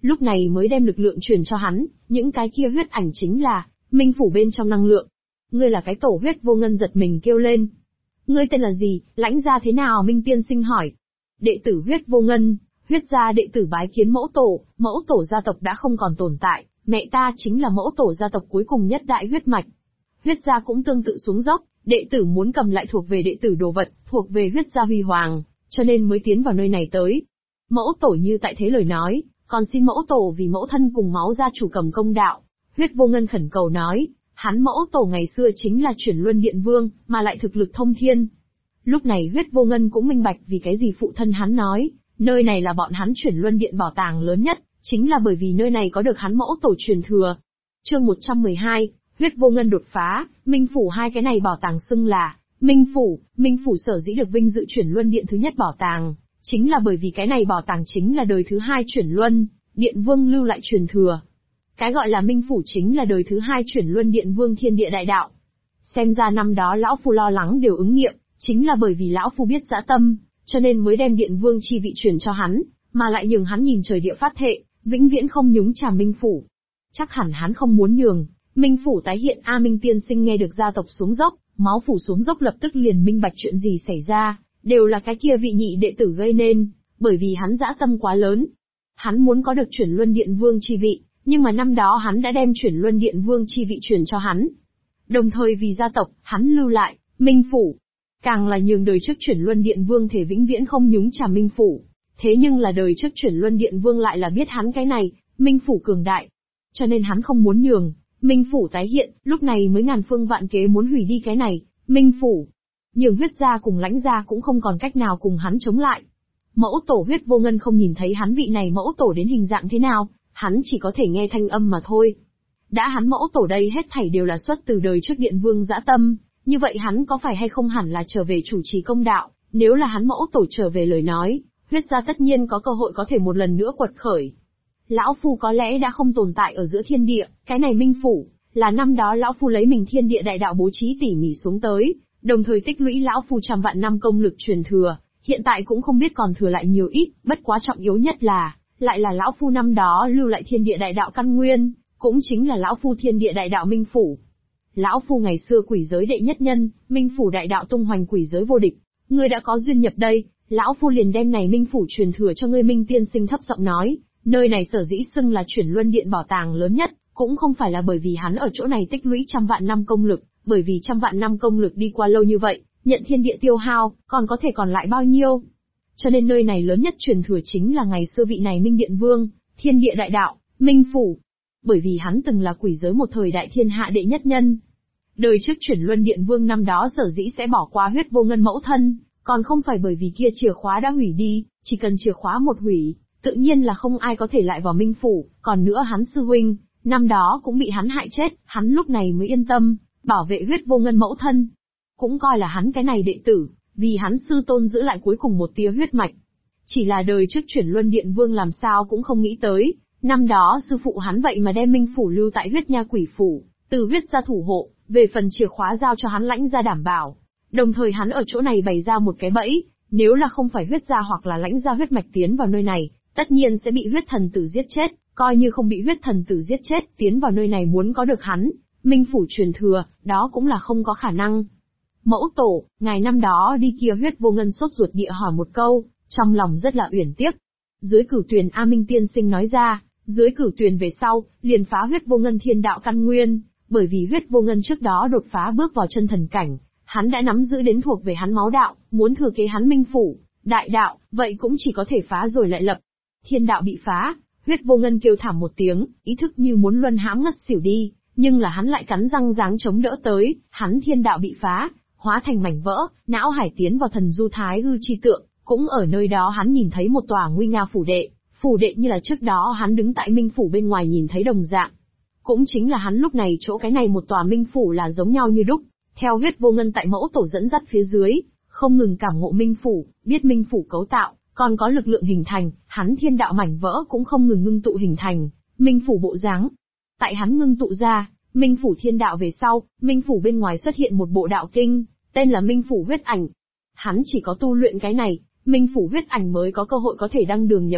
A: lúc này mới đem lực lượng truyền cho hắn, những cái kia huyết ảnh chính là minh phủ bên trong năng lượng. Ngươi là cái tổ huyết vô ngân giật mình kêu lên. Ngươi tên là gì, lãnh gia thế nào? Minh tiên sinh hỏi. Đệ tử huyết vô ngân, huyết gia đệ tử bái kiến mẫu tổ gia tộc đã không còn tồn tại, mẹ ta chính là mẫu tổ gia tộc cuối cùng nhất đại huyết mạch. Huyết gia cũng tương tự xuống dốc, đệ tử muốn cầm lại thuộc về đệ tử đồ vật, thuộc về huyết gia huy hoàng, cho nên mới tiến vào nơi này tới. Mẫu tổ như tại thế lời nói, còn xin mẫu tổ vì mẫu thân cùng máu gia chủ cầm công đạo. Huyết vô ngân khẩn cầu nói, hắn mẫu tổ ngày xưa chính là chuyển luân điện vương, mà lại thực lực thông thiên. Lúc này huyết vô ngân cũng minh bạch vì cái gì phụ thân hắn nói, nơi này là bọn hắn chuyển luân điện bảo tàng lớn nhất, chính là bởi vì nơi này có được hắn mẫu tổ truyền thừa. Chương 112, huyết vô ngân đột phá, minh phủ. Hai cái này bảo tàng xưng là minh phủ sở dĩ được vinh dự chuyển luân điện thứ nhất bảo tàng, chính là bởi vì cái này bảo tàng chính là đời thứ hai chuyển luân điện vương lưu lại truyền thừa. Cái gọi là minh phủ chính là đời thứ hai chuyển luân điện vương thiên địa đại đạo. Xem ra năm đó lão phu lo lắng đều ứng nghiệm, chính là bởi vì lão phu biết dã tâm, cho nên mới đem điện vương chi vị truyền cho hắn, mà lại nhường hắn nhìn trời địa phát thệ, vĩnh viễn không nhúng chàm minh phủ. Chắc hẳn hắn không muốn nhường minh phủ tái hiện. A Minh tiên sinh nghe được gia tộc xuống dốc, máu phủ xuống dốc lập tức liền minh bạch chuyện gì xảy ra, đều là cái kia vị nhị đệ tử gây nên, bởi vì hắn dã tâm quá lớn. Hắn muốn có được chuyển luân điện vương chi vị, nhưng mà năm đó hắn đã đem chuyển luân điện vương chi vị truyền cho hắn. Đồng thời vì gia tộc, hắn lưu lại minh phủ, càng là nhường đời trước chuyển luân điện vương thể vĩnh viễn không nhúng chàm minh phủ. Thế nhưng là đời trước chuyển luân điện vương lại là biết hắn cái này, minh phủ cường đại. Cho nên hắn không muốn nhường minh phủ tái hiện, lúc này mới ngàn phương vạn kế muốn hủy đi cái này, minh phủ. Nhường huyết gia cùng lãnh gia cũng không còn cách nào cùng hắn chống lại. Mẫu tổ huyết vô ngân không nhìn thấy hắn vị này mẫu tổ đến hình dạng thế nào, hắn chỉ có thể nghe thanh âm mà thôi. Đã hắn mẫu tổ đây hết thảy đều là xuất từ đời trước điện vương dã tâm, như vậy hắn có phải hay không hẳn là trở về chủ trì công đạo, nếu là hắn mẫu tổ trở về lời nói, huyết gia tất nhiên có cơ hội có thể một lần nữa quật khởi. Lão phu có lẽ đã không tồn tại ở giữa thiên địa, cái này minh phủ, là năm đó lão phu lấy mình thiên địa đại đạo bố trí tỉ mỉ xuống tới, đồng thời tích lũy lão phu trăm vạn năm công lực truyền thừa, hiện tại cũng không biết còn thừa lại nhiều ít, bất quá trọng yếu nhất là, lại là lão phu năm đó lưu lại thiên địa đại đạo căn nguyên, cũng chính là lão phu thiên địa đại đạo minh phủ. Lão phu ngày xưa quỷ giới đệ nhất nhân, minh phủ đại đạo tung hoành quỷ giới vô địch, ngươi đã có duyên nhập đây, lão phu liền đem này minh phủ truyền thừa cho ngươi. Minh tiên sinh thấp giọng nói, nơi này sở dĩ xưng là chuyển luân điện bảo tàng lớn nhất, cũng không phải là bởi vì hắn ở chỗ này tích lũy trăm vạn năm công lực, bởi vì trăm vạn năm công lực đi qua lâu như vậy, nhận thiên địa tiêu hao, còn có thể còn lại bao nhiêu. Cho nên nơi này lớn nhất truyền thừa chính là ngày xưa vị này minh điện vương, thiên địa đại đạo, minh phủ. Bởi vì hắn từng là quỷ giới một thời đại thiên hạ đệ nhất nhân. Đời trước chuyển luân điện vương năm đó sở dĩ sẽ bỏ qua huyết vô ngân mẫu thân, còn không phải bởi vì kia chìa khóa đã hủy đi, chỉ cần chìa khóa một hủy, tự nhiên là không ai có thể lại vào minh phủ, còn nữa hắn sư huynh, năm đó cũng bị hắn hại chết, hắn lúc này mới yên tâm, bảo vệ huyết vô ngân mẫu thân. Cũng coi là hắn cái này đệ tử, vì hắn sư tôn giữ lại cuối cùng một tia huyết mạch. Chỉ là đời trước chuyển luân điện vương làm sao cũng không nghĩ tới, năm đó sư phụ hắn vậy mà đem minh phủ lưu tại huyết nha quỷ phủ, từ huyết gia thủ hộ, về phần chìa khóa giao cho hắn lãnh gia đảm bảo. Đồng thời hắn ở chỗ này bày ra một cái bẫy, nếu là không phải huyết gia hoặc là lãnh gia huyết mạch tiến vào nơi này, tất nhiên sẽ bị huyết thần tử giết chết, coi như không bị huyết thần tử giết chết, tiến vào nơi này muốn có được hắn minh phủ truyền thừa, đó cũng là không có khả năng. Mẫu tổ, ngài năm đó đi kia huyết vô ngân sốt ruột địa hỏi một câu, trong lòng rất là uyển tiếc. Dưới cửu tuyền A Minh tiên sinh nói ra, dưới cửu tuyền về sau, liền phá huyết vô ngân thiên đạo căn nguyên, bởi vì huyết vô ngân trước đó đột phá bước vào chân thần cảnh, hắn đã nắm giữ đến thuộc về hắn máu đạo, muốn thừa kế hắn minh phủ, đại đạo, vậy cũng chỉ có thể phá rồi lại lập. Thiên đạo bị phá, huyết vô ngân kêu thảm một tiếng, ý thức như muốn luân hãm ngất xỉu đi, nhưng là hắn lại cắn răng giáng chống đỡ tới, hắn thiên đạo bị phá, hóa thành mảnh vỡ, não hải tiến vào thần du thái hư chi tượng, cũng ở nơi đó hắn nhìn thấy một tòa nguy nga phủ đệ như là trước đó hắn đứng tại minh phủ bên ngoài nhìn thấy đồng dạng. Cũng chính là hắn lúc này chỗ cái này một tòa minh phủ là giống nhau như đúc, theo huyết vô ngân tại mẫu tổ dẫn dắt phía dưới, không ngừng cảm ngộ minh phủ, biết minh phủ cấu tạo, còn có lực lượng hình thành, hắn thiên đạo mảnh vỡ cũng không ngừng ngưng tụ hình thành, minh phủ bộ dáng. Tại hắn ngưng tụ ra, minh phủ thiên đạo về sau, minh phủ bên ngoài xuất hiện một bộ đạo kinh, tên là minh phủ huyết ảnh. Hắn chỉ có tu luyện cái này, minh phủ huyết ảnh mới có cơ hội có thể đăng đường nhập thất,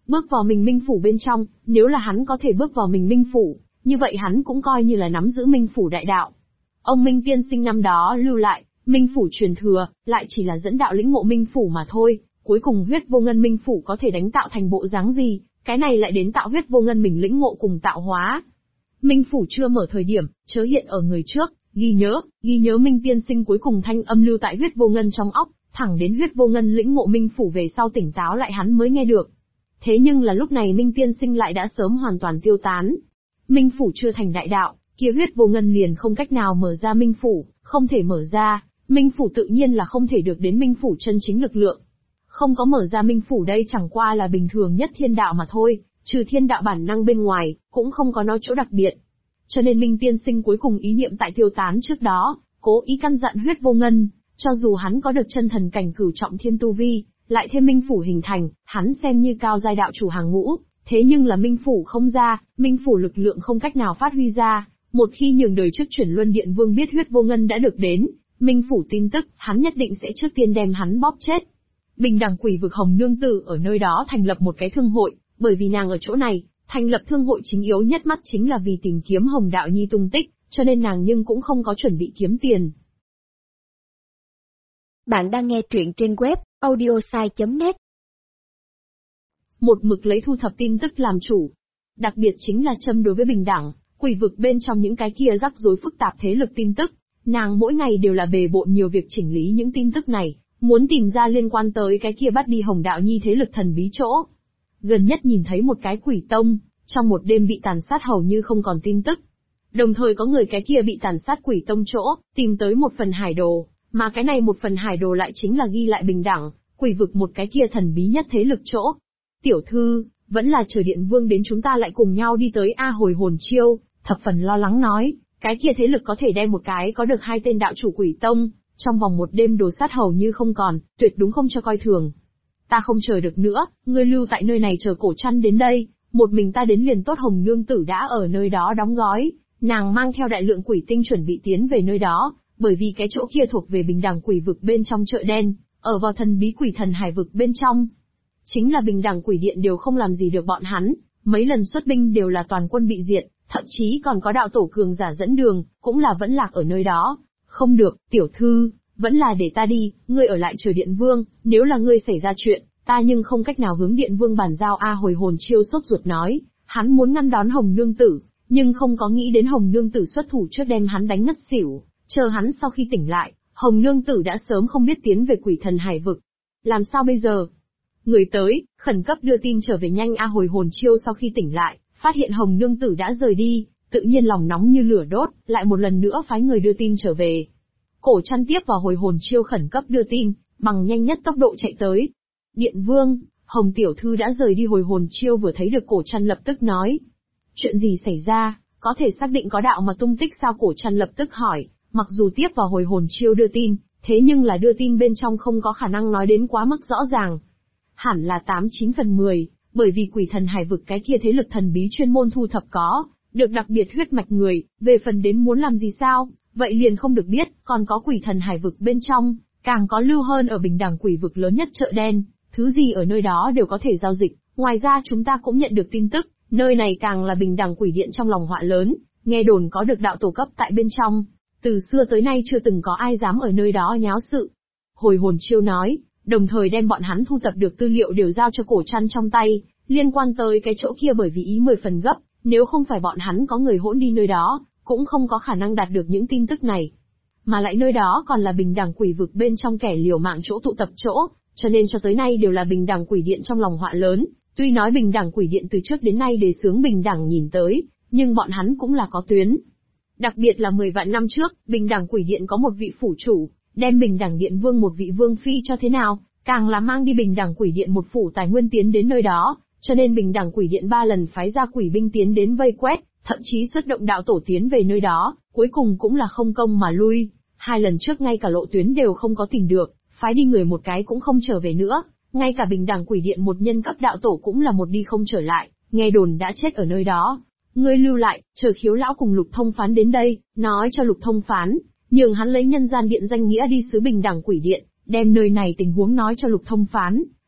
A: bước vào mình minh phủ bên trong, nếu là hắn có thể bước vào mình minh phủ, như vậy hắn cũng coi như là nắm giữ minh phủ đại đạo. Ông Minh tiên sinh năm đó lưu lại, minh phủ truyền thừa, lại chỉ là dẫn đạo lĩnh ngộ minh phủ mà thôi, cuối cùng huyết vô ngân minh phủ có thể đánh tạo thành bộ dáng gì, cái này lại đến tạo huyết vô ngân mình lĩnh ngộ cùng tạo hóa. Minh phủ chưa mở thời điểm, chớ hiện ở người trước, ghi nhớ Minh tiên sinh cuối cùng thanh âm lưu tại huyết vô ngân trong óc, thẳng đến huyết vô ngân lĩnh ngộ minh phủ về sau tỉnh táo lại hắn mới nghe được. Thế nhưng là lúc này Minh tiên sinh lại đã sớm hoàn toàn tiêu tán. Minh phủ chưa thành đại đạo, kia huyết vô ngân liền không cách nào mở ra minh phủ, không thể mở ra, minh phủ tự nhiên là không thể được đến minh phủ chân chính lực lượng. Không có mở ra minh phủ đây chẳng qua là bình thường nhất thiên đạo mà thôi, trừ thiên đạo bản năng bên ngoài, cũng không có nói chỗ đặc biệt. Cho nên Minh tiên sinh cuối cùng ý niệm tại tiêu tán trước đó, cố ý căn dặn huyết vô ngân, cho dù hắn có được chân thần cảnh cửu trọng thiên tu vi, lại thêm minh phủ hình thành, hắn xem như cao giai đạo chủ hàng ngũ, thế nhưng là minh phủ không ra, minh phủ lực lượng không cách nào phát huy ra, một khi nhường đời trước chuyển luân điện vương biết huyết vô ngân đã được đến, minh phủ tin tức, hắn nhất định sẽ trước tiên đem hắn bóp chết. Bình đẳng quỷ vực Hồng Nương Tử ở nơi đó thành lập một cái thương hội, bởi vì nàng ở chỗ này, thành lập thương hội chính yếu nhất mắt chính là vì tìm kiếm Hồng Đạo Nhi tung tích, cho nên nàng nhưng cũng không có chuẩn bị kiếm tiền.
B: Bạn đang nghe truyện trên web audiosai.net.
A: Một mực lấy thu thập tin tức làm chủ. Đặc biệt chính là châm đối với bình đẳng, quỷ vực bên trong những cái kia rắc rối phức tạp thế lực tin tức, nàng mỗi ngày đều là bề bộn nhiều việc chỉnh lý những tin tức này, muốn tìm ra liên quan tới cái kia bắt đi Hồng Đạo Nhi thế lực thần bí chỗ. Gần nhất nhìn thấy một cái quỷ tông, trong một đêm bị tàn sát hầu như không còn tin tức. Đồng thời có người cái kia bị tàn sát quỷ tông chỗ, tìm tới một phần hải đồ, mà cái này một phần hải đồ lại chính là ghi lại bình đẳng, quỷ vực một cái kia thần bí nhất thế lực chỗ. Tiểu thư, vẫn là chờ điện vương đến chúng ta lại cùng nhau đi tới A Hồi Hồn Chiêu, thập phần lo lắng nói, cái kia thế lực có thể đem một cái có được 2 tên đạo chủ quỷ tông, trong vòng một đêm đồ sát hầu như không còn, tuyệt đúng không cho coi thường. Ta không chờ được nữa, ngươi lưu tại nơi này chờ Cổ Trăn đến đây, một mình ta đến liền tốt. Hồng Nương Tử đã ở nơi đó đóng gói, nàng mang theo đại lượng quỷ tinh chuẩn bị tiến về nơi đó, bởi vì cái chỗ kia thuộc về bình đẳng quỷ vực bên trong chợ đen, ở vào thần bí quỷ thần hải vực bên trong. Chính là bình đẳng quỷ điện đều không làm gì được bọn hắn, mấy lần xuất binh đều là toàn quân bị diệt, thậm chí còn có đạo tổ cường giả dẫn đường, cũng là vẫn lạc ở nơi đó. Không được, tiểu thư, vẫn là để ta đi, ngươi ở lại chờ điện vương, nếu là ngươi xảy ra chuyện, ta nhưng không cách nào hướng điện vương bàn giao. A Hồi Hồn Chiêu sốt ruột nói, hắn muốn ngăn đón Hồng Nương Tử, nhưng không có nghĩ đến Hồng Nương Tử xuất thủ trước đem hắn đánh ngất xỉu, chờ hắn sau khi tỉnh lại, Hồng Nương Tử đã sớm không biết tiến về quỷ thần hải vực. Làm sao bây giờ? Người tới, khẩn cấp đưa tin trở về nhanh. A Hồi Hồn Chiêu sau khi tỉnh lại, phát hiện Hồng Nương Tử đã rời đi, tự nhiên lòng nóng như lửa đốt, lại một lần nữa phái người đưa tin trở về. Cổ Trăn tiếp vào Hồi Hồn Chiêu khẩn cấp đưa tin, bằng nhanh nhất tốc độ chạy tới. Điện vương, Hồng tiểu thư đã rời đi. Hồi Hồn Chiêu vừa thấy được Cổ Trăn lập tức nói. Chuyện gì xảy ra, có thể xác định có đạo mà tung tích sao? Cổ Trăn lập tức hỏi, mặc dù tiếp vào Hồi Hồn Chiêu đưa tin, thế nhưng là đưa tin bên trong không có khả năng nói đến quá mức rõ ràng. Hẳn là 89 phần 10, bởi vì quỷ thần hải vực cái kia thế lực thần bí chuyên môn thu thập có, được đặc biệt huyết mạch người, về phần đến muốn làm gì sao, vậy liền không được biết. Còn có quỷ thần hải vực bên trong, càng có lưu hơn ở bình đẳng quỷ vực lớn nhất chợ đen, thứ gì ở nơi đó đều có thể giao dịch. Ngoài ra chúng ta cũng nhận được tin tức, nơi này càng là bình đẳng quỷ điện trong lòng họa lớn, nghe đồn có được đạo tổ cấp tại bên trong, từ xưa tới nay chưa từng có ai dám ở nơi đó nháo sự. Hồi Hồn Chiêu nói, đồng thời đem bọn hắn thu thập được tư liệu đều giao cho Cổ Trăn trong tay, liên quan tới cái chỗ kia, bởi vì ý 10 phần gấp, nếu không phải bọn hắn có người hỗn đi nơi đó, cũng không có khả năng đạt được những tin tức này. Mà lại nơi đó còn là bình đẳng quỷ vực bên trong kẻ liều mạng chỗ tụ tập chỗ, cho nên cho tới nay đều là bình đẳng quỷ điện trong lòng họa lớn. Tuy nói bình đẳng quỷ điện từ trước đến nay đề xướng bình đẳng nhìn tới, nhưng bọn hắn cũng là có tuyến. Đặc biệt là 10 vạn năm trước, bình đẳng quỷ điện có một vị phủ chủ, đem bình đẳng điện vương một vị vương phi cho thế nào, càng là mang đi bình đẳng quỷ điện một phủ tài nguyên tiến đến nơi đó, cho nên bình đẳng quỷ điện 3 lần phái ra quỷ binh tiến đến vây quét, thậm chí xuất động đạo tổ tiến về nơi đó, cuối cùng cũng là không công mà lui. 2 lần trước ngay cả lộ tuyến đều không có tìm được, phái đi người một cái cũng không trở về nữa, ngay cả bình đẳng quỷ điện một nhân cấp đạo tổ cũng là một đi không trở lại, nghe đồn đã chết ở nơi đó. Ngươi lưu lại, chờ Khiếu lão cùng Lục Thông Phán đến đây, nói cho Lục Thông Phán, nhường hắn lấy nhân gian điện danh nghĩa đi sứ bình đẳng quỷ điện, đem nơi này tình huống nói cho Lục Thông Phán,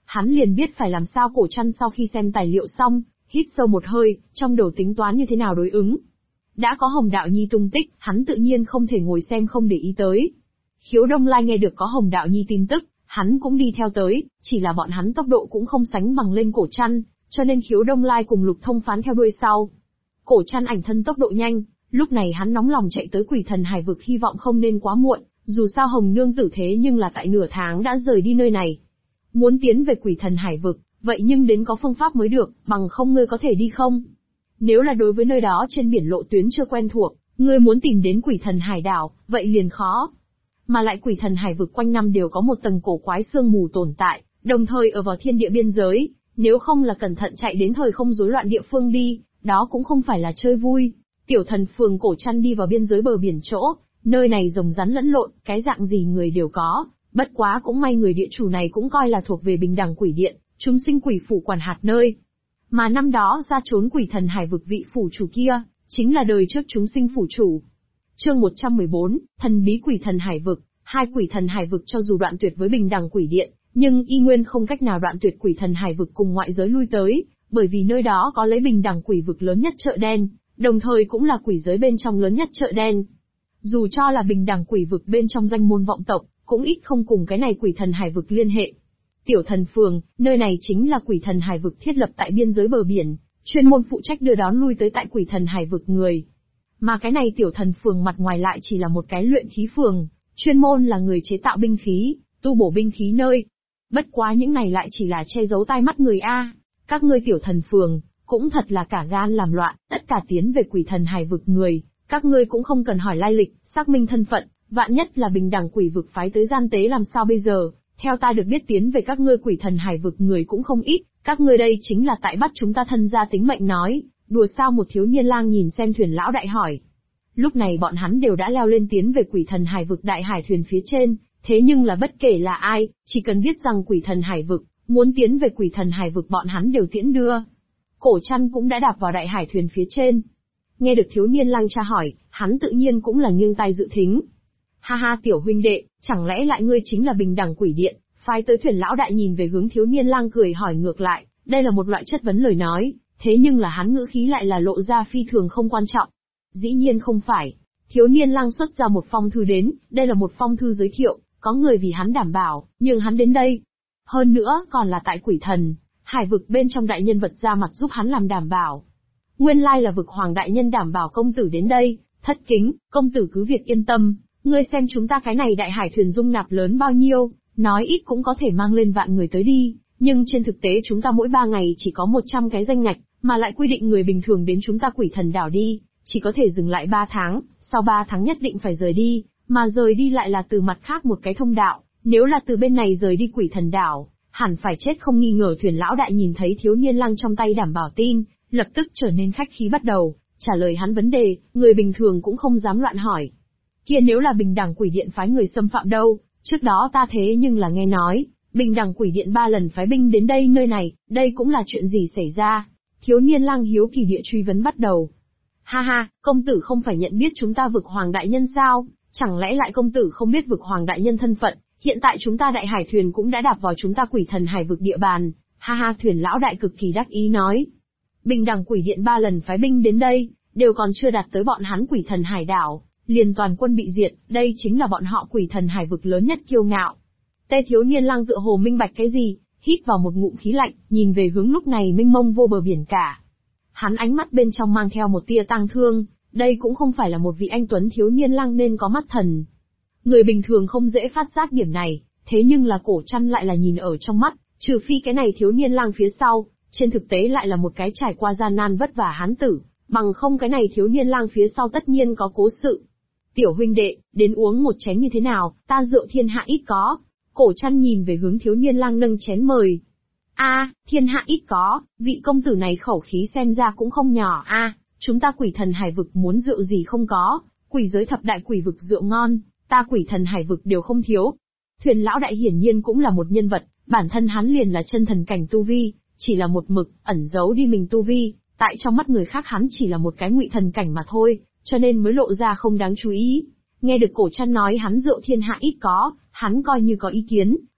A: Hắn liền biết phải làm sao. Cổ Trăn sau khi xem tài liệu xong, hít sâu một hơi, trong đầu tính toán như thế nào đối ứng. Đã có Hồng Đạo Nhi tung tích, hắn tự nhiên không thể ngồi xem không để ý tới. Khiếu Đông Lai nghe được có Hồng Đạo Nhi tin tức, hắn cũng đi theo tới, chỉ là bọn hắn tốc độ cũng không sánh bằng lên Cổ Trăn, cho nên Khiếu Đông Lai cùng Lục Thông Phán theo đuôi sau. Cổ Trăn ảnh thân tốc độ nhanh, lúc này hắn nóng lòng chạy tới Quỷ Thần Hải vực, hy vọng không nên quá muộn, dù sao Hồng Nương tử thế nhưng là tại nửa tháng đã rời đi nơi này. Muốn tiến về Quỷ Thần Hải vực, vậy nhưng đến có phương pháp mới được, bằng không ngươi có thể đi không? Nếu là đối với nơi đó trên biển lộ tuyến chưa quen thuộc, ngươi muốn tìm đến Quỷ Thần Hải đảo, vậy liền khó. Mà lại Quỷ Thần Hải vực quanh năm đều có một tầng cổ quái sương mù tồn tại, đồng thời ở vào thiên địa biên giới, nếu không là cẩn thận chạy đến thời không rối loạn địa phương đi, đó cũng không phải là chơi vui. Tiểu Thần Phường Cổ Trăn đi vào biên giới bờ biển chỗ, nơi này rồng rắn lẫn lộn, cái dạng gì người đều có, bất quá cũng may người địa chủ này cũng coi là thuộc về bình đẳng quỷ điện, chúng sinh quỷ phủ quản hạt nơi. Mà năm đó ra trốn Quỷ Thần Hải vực vị phủ chủ kia, chính là đời trước chúng sinh phủ chủ. Chương 114, Thần bí Quỷ Thần Hải vực. Hai Quỷ Thần Hải vực cho dù đoạn tuyệt với bình đẳng quỷ điện, nhưng y nguyên không cách nào đoạn tuyệt Quỷ Thần Hải vực cùng ngoại giới lui tới, bởi vì nơi đó có lấy bình đẳng quỷ vực lớn nhất chợ đen, đồng thời cũng là quỷ giới bên trong lớn nhất chợ đen. Dù cho là bình đẳng quỷ vực bên trong danh môn vọng tộc, cũng ít không cùng cái này Quỷ Thần Hải vực liên hệ. Tiểu Thần Phường, nơi này chính là Quỷ Thần Hải vực thiết lập tại biên giới bờ biển, chuyên môn phụ trách đưa đón lui tới tại Quỷ Thần Hải vực người. Mà cái này Tiểu Thần Phường mặt ngoài lại chỉ là một cái luyện khí phường, chuyên môn là người chế tạo binh khí, tu bổ binh khí nơi. Bất quá những này lại chỉ là che giấu tai mắt người a. Các ngươi Tiểu Thần Phường, cũng thật là cả gan làm loạn, tất cả tiến về Quỷ Thần Hải vực người, các ngươi cũng không cần hỏi lai lịch, xác minh thân phận, vạn nhất là bình đẳng quỷ vực phái tới gian tế làm sao bây giờ? Theo ta được biết tiến về các ngươi Quỷ Thần Hải vực người cũng không ít, các ngươi đây chính là tại bắt chúng ta thân gia tính mệnh nói, đùa sao? Một thiếu niên lang nhìn xem thuyền lão đại hỏi. Lúc này bọn hắn đều đã leo lên tiến về Quỷ Thần Hải vực đại hải thuyền phía trên, thế nhưng là bất kể là ai, chỉ cần biết rằng Quỷ Thần Hải vực, muốn tiến về Quỷ Thần Hải vực bọn hắn đều tiễn đưa. Cổ Trăn cũng đã đạp vào đại hải thuyền phía trên. Nghe được thiếu niên lang tra hỏi, hắn tự nhiên cũng là nghiêng tai dự thính. Ha ha tiểu huynh đệ, chẳng lẽ lại ngươi chính là bình đẳng quỷ điện, phái tới thuyền lão đại? Nhìn về hướng thiếu niên lang cười hỏi ngược lại, đây là một loại chất vấn lời nói, thế nhưng là hắn ngữ khí lại là lộ ra phi thường không quan trọng. Dĩ nhiên không phải. Thiếu niên lang xuất ra một phong thư đến, đây là một phong thư giới thiệu, có người vì hắn đảm bảo, nhưng hắn đến đây. Hơn nữa, còn là tại Quỷ Thần Hải vực bên trong đại nhân vật ra mặt giúp hắn làm đảm bảo. Nguyên lai là vực hoàng đại nhân đảm bảo công tử đến đây, thất kính, công tử cứ việc yên tâm, ngươi xem chúng ta cái này đại hải thuyền dung nạp lớn bao nhiêu, nói ít cũng có thể mang lên vạn người tới đi, nhưng trên thực tế chúng ta mỗi 3 ngày chỉ có 100 cái danh ngạch, mà lại quy định người bình thường đến chúng ta Quỷ Thần đảo đi, chỉ có thể dừng lại 3 tháng, sau 3 tháng nhất định phải rời đi, mà rời đi lại là từ mặt khác một cái thông đạo, nếu là từ bên này rời đi Quỷ Thần đảo, hẳn phải chết không nghi ngờ. Thuyền lão đại nhìn thấy thiếu niên lang trong tay đảm bảo tin, lập tức trở nên khách khí bắt đầu, trả lời hắn vấn đề, người bình thường cũng không dám loạn hỏi. Kia nếu là bình đẳng quỷ điện phái người xâm phạm đâu, trước đó ta thế nhưng là nghe nói, bình đẳng quỷ điện 3 lần phái binh đến đây nơi này, đây cũng là chuyện gì xảy ra? Thiếu niên lang hiếu kỳ địa truy vấn bắt đầu. Ha ha, công tử không phải nhận biết chúng ta vực hoàng đại nhân sao? Chẳng lẽ lại công tử không biết vực hoàng đại nhân thân phận? Hiện tại chúng ta đại hải thuyền cũng đã đạp vào chúng ta Quỷ Thần Hải vực địa bàn. Ha ha, thuyền lão đại cực kỳ đắc ý nói. Bình đẳng quỷ điện 3 lần phái binh đến đây, đều còn chưa đạt tới bọn hắn Quỷ Thần Hải đảo, liền toàn quân bị diệt, đây chính là bọn họ Quỷ Thần Hải vực lớn nhất kiêu ngạo. Tê thiếu niên lang tựa hồ minh bạch cái gì, hít vào một ngụm khí lạnh, nhìn về hướng lúc này mênh mông vô bờ biển cả. Hắn ánh mắt bên trong mang theo một tia tang thương, đây cũng không phải là một vị anh tuấn thiếu niên lang nên có mắt thần. Người bình thường không dễ phát giác điểm này, thế nhưng là Cổ Trăn lại là nhìn ở trong mắt, trừ phi cái này thiếu niên lang phía sau, trên thực tế lại là một cái trải qua gian nan vất vả hán tử, bằng không cái này thiếu niên lang phía sau tất nhiên có cố sự. Tiểu huynh đệ, đến uống một chén như thế nào, ta rượu thiên hạ ít có. Cổ Trăn nhìn về hướng thiếu niên lang nâng chén mời. A, thiên hạ ít có, vị công tử này khẩu khí xem ra cũng không nhỏ a. Chúng ta Quỷ Thần Hải vực muốn rượu gì không có, quỷ giới thập đại quỷ vực rượu ngon, ta Quỷ Thần Hải vực đều không thiếu. Thuyền lão đại hiển nhiên cũng là một nhân vật, bản thân hắn liền là chân thần cảnh tu vi, chỉ là một mực ẩn giấu đi mình tu vi, tại trong mắt người khác hắn chỉ là một cái ngụy thần cảnh mà thôi, cho nên mới lộ ra không đáng chú ý. Nghe được Cổ Trăn nói hắn rượu thiên hạ ít có, hắn coi như có ý kiến,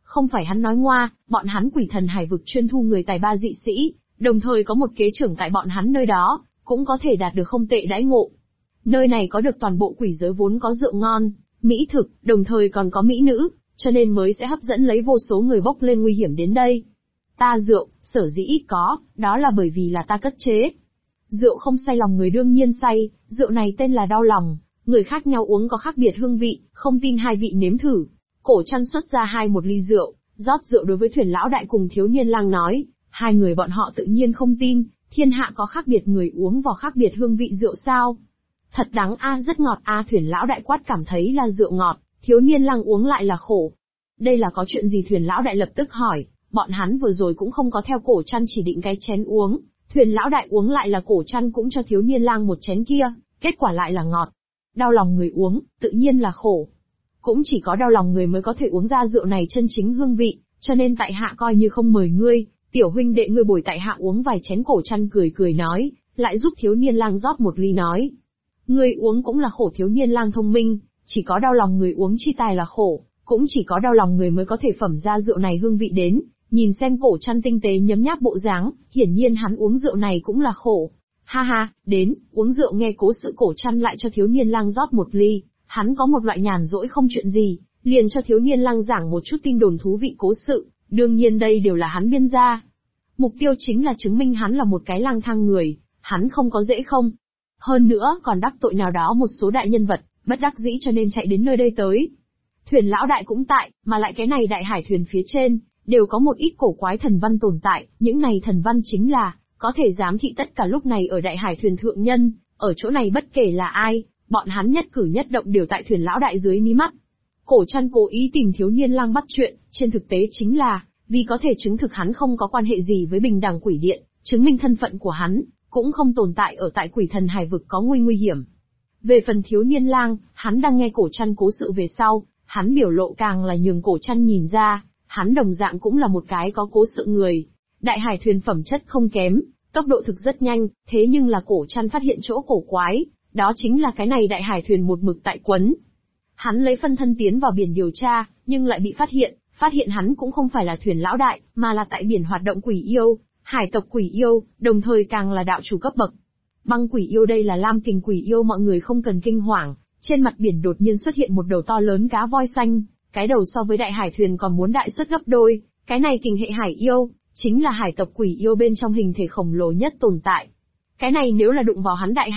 A: Không phải hắn nói ngoa, bọn hắn Quỷ Thần Hải vực chuyên thu người tài ba dị sĩ, đồng thời có một kế trưởng tại bọn hắn nơi đó, cũng có thể đạt được không tệ đãi ngộ. Nơi này có được toàn bộ quỷ giới vốn có rượu ngon, mỹ thực, đồng thời còn có mỹ nữ, cho nên mới sẽ hấp dẫn lấy vô số người bốc lên nguy hiểm đến đây. Ta rượu, sở dĩ ít có, đó là bởi vì là ta cất chế. Rượu không say lòng người đương nhiên say, rượu này tên là đau lòng, người khác nhau uống có khác biệt hương vị, không tin hai vị nếm thử. Cổ Trăn xuất ra một ly rượu, rót rượu đối với Thuyền lão đại cùng Thiếu niên lang nói, hai người bọn họ tự nhiên không tin, thiên hạ có khác biệt người uống vào khác biệt hương vị rượu sao? Thật đắng a, rất ngọt a. Thuyền lão đại quát cảm thấy là rượu ngọt, Thiếu niên lang uống lại là khổ. Đây là có chuyện gì? Thuyền lão đại lập tức hỏi, bọn hắn vừa rồi cũng không có theo Cổ Trăn chỉ định cái chén uống, Thuyền lão đại uống lại là Cổ Trăn cũng cho Thiếu niên lang một chén kia, kết quả lại là ngọt. Đau lòng người uống, tự nhiên là khổ. Cũng chỉ có đau lòng người mới có thể uống ra rượu này chân chính hương vị, cho nên tại hạ coi như không mời ngươi, tiểu huynh đệ ngươi bồi tại hạ uống vài chén. Cổ Trăn cười cười nói, lại giúp Thiếu niên lang rót một ly nói. Ngươi uống cũng là khổ. Thiếu niên lang thông minh, chỉ có đau lòng người uống chi tài là khổ, cũng chỉ có đau lòng người mới có thể phẩm ra rượu này hương vị đến. Nhìn xem Cổ Trăn tinh tế nhấm nháp bộ dáng, hiển nhiên hắn uống rượu này cũng là khổ. Ha ha, đến, uống rượu nghe cố sự. Cổ Trăn lại cho Thiếu niên lang rót một ly, hắn có một loại nhàn rỗi không chuyện gì, liền cho Thiếu niên lang giảng một chút tin đồn thú vị cố sự, đương nhiên đây đều là hắn biên ra. Mục tiêu chính là chứng minh hắn là một cái lang thang người, hắn không có dễ không. Hơn nữa còn đắc tội nào đó một số đại nhân vật, bất đắc dĩ cho nên chạy đến nơi đây tới. Thuyền lão đại cũng tại, mà lại cái này đại hải thuyền phía trên, đều có một ít cổ quái thần văn tồn tại, những này thần văn chính là, có thể giám thị tất cả lúc này ở đại hải thuyền thượng nhân, ở chỗ này bất kể là ai, bọn hắn nhất cử nhất động đều tại Thuyền lão đại dưới mí mắt. Cổ Trăn cố ý tìm Thiếu niên lang bắt chuyện, trên thực tế chính là, vì có thể chứng thực hắn không có quan hệ gì với Bình Đẳng Quỷ Điện, chứng minh thân phận của hắn, cũng không tồn tại ở tại Quỷ Thần Hải vực có nguy hiểm. Về phần Thiếu niên lang, hắn đang nghe Cổ Trăn cố sự về sau, hắn biểu lộ càng là nhường Cổ Trăn nhìn ra, hắn đồng dạng cũng là một cái có cố sự người. Đại hải thuyền phẩm chất không kém, tốc độ thực rất nhanh, thế nhưng là Cổ Trăn phát hiện chỗ cổ quái, đó chính là cái này đại hải thuyền một mực tại quấn. Hắn lấy phân thân tiến vào biển điều tra, nhưng lại bị phát hiện hắn cũng không phải là Thuyền lão đại, mà là tại biển hoạt động quỷ yêu, hải tộc quỷ yêu, đồng thời càng là đạo chủ cấp bậc. Băng quỷ yêu đây là Lam Kình quỷ yêu, mọi người không cần kinh hoàng, trên mặt biển đột nhiên xuất hiện một đầu to lớn cá voi xanh, cái đầu so với đại hải thuyền còn muốn đại suất gấp đôi, cái này kình hệ hải yêu, chính là hải tộc quỷ yêu bên trong hình thể khổng lồ nhất tồn tại. Cái này nếu là đụng vào hắn đại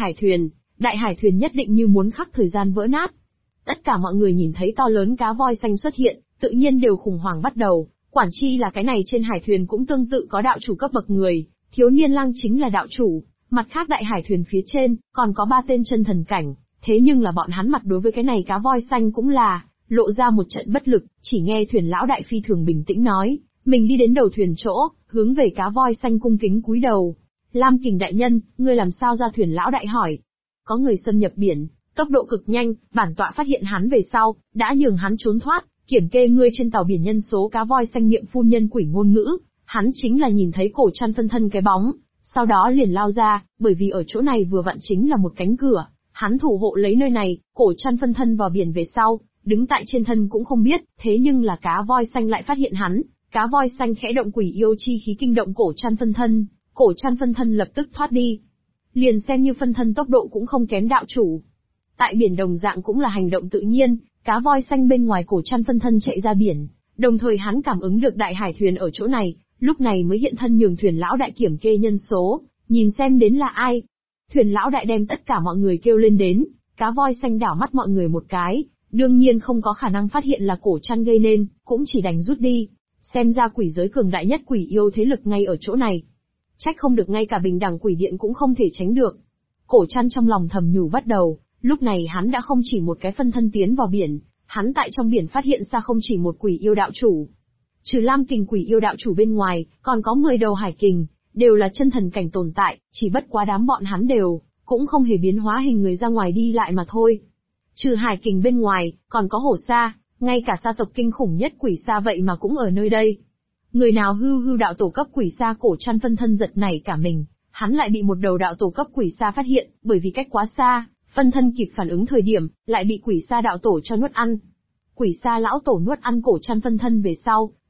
A: hải thuyền nhất định như muốn khắc thời gian vỡ nát. Tất cả mọi người nhìn thấy to lớn cá voi xanh xuất hiện, tự nhiên đều khủng hoảng bắt đầu, quản chi là cái này trên hải thuyền cũng tương tự có đạo chủ cấp bậc người, Thiếu niên lang chính là đạo chủ, mặt khác đại hải thuyền phía trên, còn có 3 tên chân thần cảnh, thế nhưng là bọn hắn mặt đối với cái này cá voi xanh cũng là, lộ ra một trận bất lực, chỉ nghe Thuyền lão đại phi thường bình tĩnh nói, mình đi đến đầu thuyền chỗ, hướng về cá voi xanh cung kính cúi đầu. Lam Kình đại nhân, ngươi làm sao ra? Thuyền lão đại hỏi. Có người xâm nhập biển, tốc độ cực nhanh, bản tọa phát hiện hắn về sau, đã nhường hắn trốn thoát, kiểm kê ngươi trên tàu biển nhân số. Cá voi xanh miệng phun nhân quỷ ngôn ngữ, hắn chính là nhìn thấy Cổ Trăn phân thân cái bóng, sau đó liền lao ra, bởi vì ở chỗ này vừa vặn chính là một cánh cửa, hắn thủ hộ lấy nơi này. Cổ Trăn phân thân vào biển về sau, đứng tại trên thân cũng không biết, thế nhưng là cá voi xanh lại phát hiện hắn, cá voi xanh khẽ động quỷ yêu chi khí kinh động Cổ Trăn phân thân, Cổ Trăn phân thân lập tức thoát đi. Liền xem như phân thân tốc độ cũng không kém đạo chủ. Tại biển đồng dạng cũng là hành động tự nhiên, cá voi xanh bên ngoài Cổ Trăn phân thân chạy ra biển, đồng thời hắn cảm ứng được đại hải thuyền ở chỗ này, lúc này mới hiện thân nhường Thuyền lão đại kiểm kê nhân số, nhìn xem đến là ai. Thuyền lão đại đem tất cả mọi người kêu lên đến, cá voi xanh đảo mắt mọi người một cái, đương nhiên không có khả năng phát hiện là Cổ Trăn gây nên, cũng chỉ đành rút đi. Xem ra quỷ giới cường đại nhất quỷ yêu thế lực ngay ở chỗ này. Trách không được ngay cả Bình Đẳng Quỷ Điện cũng không thể tránh được. Cổ Trăn trong lòng thầm nhủ bắt đầu, lúc này hắn đã không chỉ một cái phân thân tiến vào biển, hắn tại trong biển phát hiện ra không chỉ một quỷ yêu đạo chủ. Trừ Lam Kình quỷ yêu đạo chủ bên ngoài, còn có 10 đầu hải kình, đều là chân thần cảnh tồn tại, chỉ bất quá đám bọn hắn đều, cũng không hề biến hóa hình người ra ngoài đi lại mà thôi. Trừ hải kình bên ngoài, còn có hổ sa, ngay cả sa tộc kinh khủng nhất quỷ sa vậy mà cũng ở nơi đây. Người nào hưu đạo tổ cấp quỷ sa? Cổ Trăn phân thân giật nảy cả mình, hắn lại bị một đầu đạo tổ cấp quỷ sa phát hiện, bởi vì cách quá xa, phân thân kịp phản ứng thời điểm, lại bị quỷ sa đạo tổ cho nuốt ăn. Quỷ sa lão tổ nuốt ăn Cổ Trăn phân thân về sau,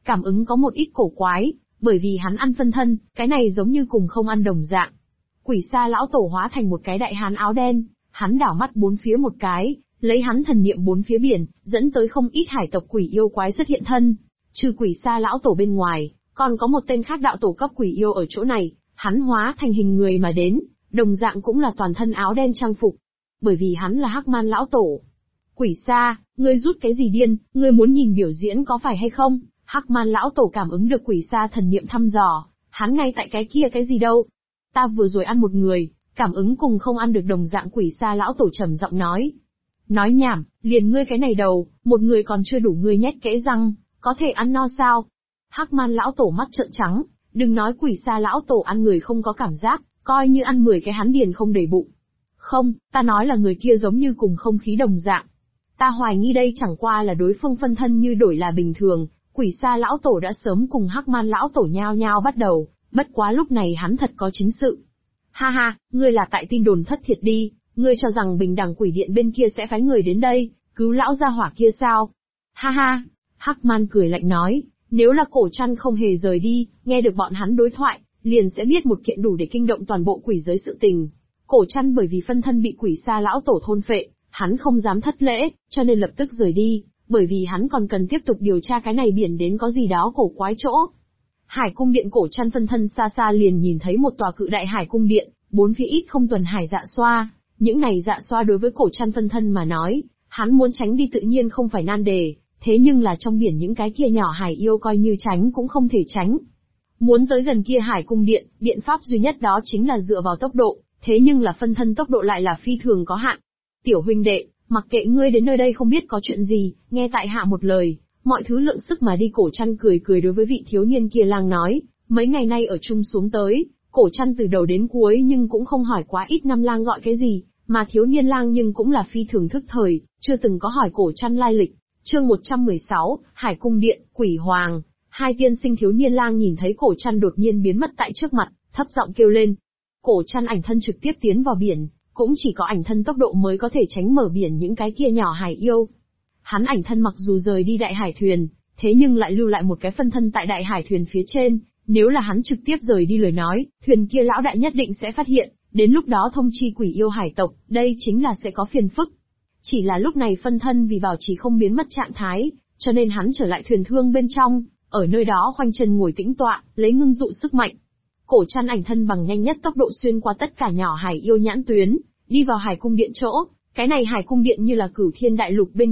A: Cảm ứng có một ít cổ quái, bởi vì hắn ăn phân thân, cái này giống như cùng không ăn đồng dạng. Quỷ Sa lão tổ hóa thành một cái đại hán áo đen, hắn đảo mắt bốn phía một cái, lấy hắn thần niệm bốn phía biển, dẫn tới không ít hải tộc quỷ yêu quái xuất hiện thân. Trừ Quỷ Sa lão tổ bên ngoài, còn có một tên khác đạo tổ cấp quỷ yêu ở chỗ này, hắn hóa thành hình người mà đến, đồng dạng cũng là toàn thân áo đen trang phục. Bởi vì hắn là Hắc Man lão tổ. Quỷ Sa, ngươi rút cái gì điên, ngươi muốn nhìn biểu diễn có phải hay không? Hắc Man lão tổ cảm ứng được Quỷ Sa thần niệm thăm dò, hắn ngay tại cái kia cái gì đâu? Ta vừa rồi ăn một người, cảm ứng cùng không ăn được đồng dạng. Quỷ Sa lão tổ trầm giọng nói. Nói nhảm, liền ngươi cái này đầu, một người còn chưa đủ ngươi nhét kẽ răng, có thể ăn no sao? Hắc Man lão tổ mắt trợn trắng, đừng nói Quỷ Sa lão tổ ăn người không có cảm giác, coi như ăn 10 cái hắn điền không đầy bụng. Không, ta nói là người kia giống như cùng không khí đồng dạng. Ta hoài nghi đây chẳng qua là đối phương phân thân như đổi là bình thường. Quỷ Sa lão tổ đã sớm cùng Hắc Man lão tổ nhao nhao bắt đầu, bất quá lúc này hắn thật có chính sự. Ha ha, ngươi là tại tin đồn thất thiệt đi, ngươi cho rằng Bình Đẳng Quỷ Điện bên kia sẽ phái người đến đây, cứu lão gia hỏa kia sao? Ha ha, Hắc Man cười lạnh nói, nếu là Cổ Trăn không hề rời đi, nghe được bọn hắn đối thoại, liền sẽ biết một kiện đủ để kinh động toàn bộ quỷ giới sự tình. Cổ Trăn bởi vì phân thân bị Quỷ Sa lão tổ thôn phệ, hắn không dám thất lễ, cho nên lập tức rời đi, bởi vì hắn còn cần tiếp tục điều tra cái này biển đến có gì đó cổ quái chỗ. Hải cung điện. Cổ Trăn phân thân xa xa liền nhìn thấy một tòa cự đại hải cung điện, bốn phía ít không tuần hải dạ xoa, những này dạ xoa đối với Cổ Trăn phân thân mà nói, hắn muốn tránh đi tự nhiên không phải nan đề, thế nhưng là trong biển những cái kia nhỏ hải yêu coi như tránh cũng không thể tránh. Muốn tới gần kia hải cung điện, biện pháp duy nhất đó chính là dựa vào tốc độ, thế nhưng là phân thân tốc độ lại là phi thường có hạn. Tiểu huynh đệ, mặc kệ ngươi đến nơi đây không biết có chuyện gì, nghe tại hạ một lời, mọi thứ lượng sức mà đi. Cổ Trăn cười cười đối với vị thiếu niên kia lang nói, mấy ngày nay ở chung xuống tới, Cổ Trăn từ đầu đến cuối nhưng cũng không hỏi quá ít năm lang gọi cái gì, mà thiếu niên lang nhưng cũng là phi thường thức thời, chưa từng có hỏi Cổ Trăn lai lịch. Chương 116, Hải cung điện, Quỷ Hoàng. Hai tiên sinh. Thiếu niên lang nhìn thấy Cổ Trăn đột nhiên biến mất tại trước mặt, thấp giọng kêu lên. Cổ Trăn ảnh thân trực tiếp tiến vào biển, cũng chỉ có ảnh thân tốc độ mới có thể tránh mở biển những cái kia nhỏ hải yêu. Hắn ảnh thân mặc dù rời đi đại hải thuyền, thế nhưng lại lưu lại một cái phân thân tại đại hải thuyền phía trên, nếu là hắn trực tiếp rời đi lời nói, thuyền kia lão đại nhất định sẽ phát hiện, đến lúc đó thông chi quỷ yêu hải tộc, đây chính là sẽ có phiền phức. Chỉ là lúc này phân thân vì bảo trì không biến mất trạng thái, cho nên hắn trở lại thuyền thương bên trong, ở nơi đó khoanh chân ngồi tĩnh tọa, lấy ngưng tụ sức mạnh. Cổ Trăn ảnh thân bằng nhanh nhất tốc độ xuyên qua tất cả nhỏ hải yêu nhãn tuyến, đi vào hải cung điện chỗ, cái này hải cung điện như là Cửu Thiên đại lục bên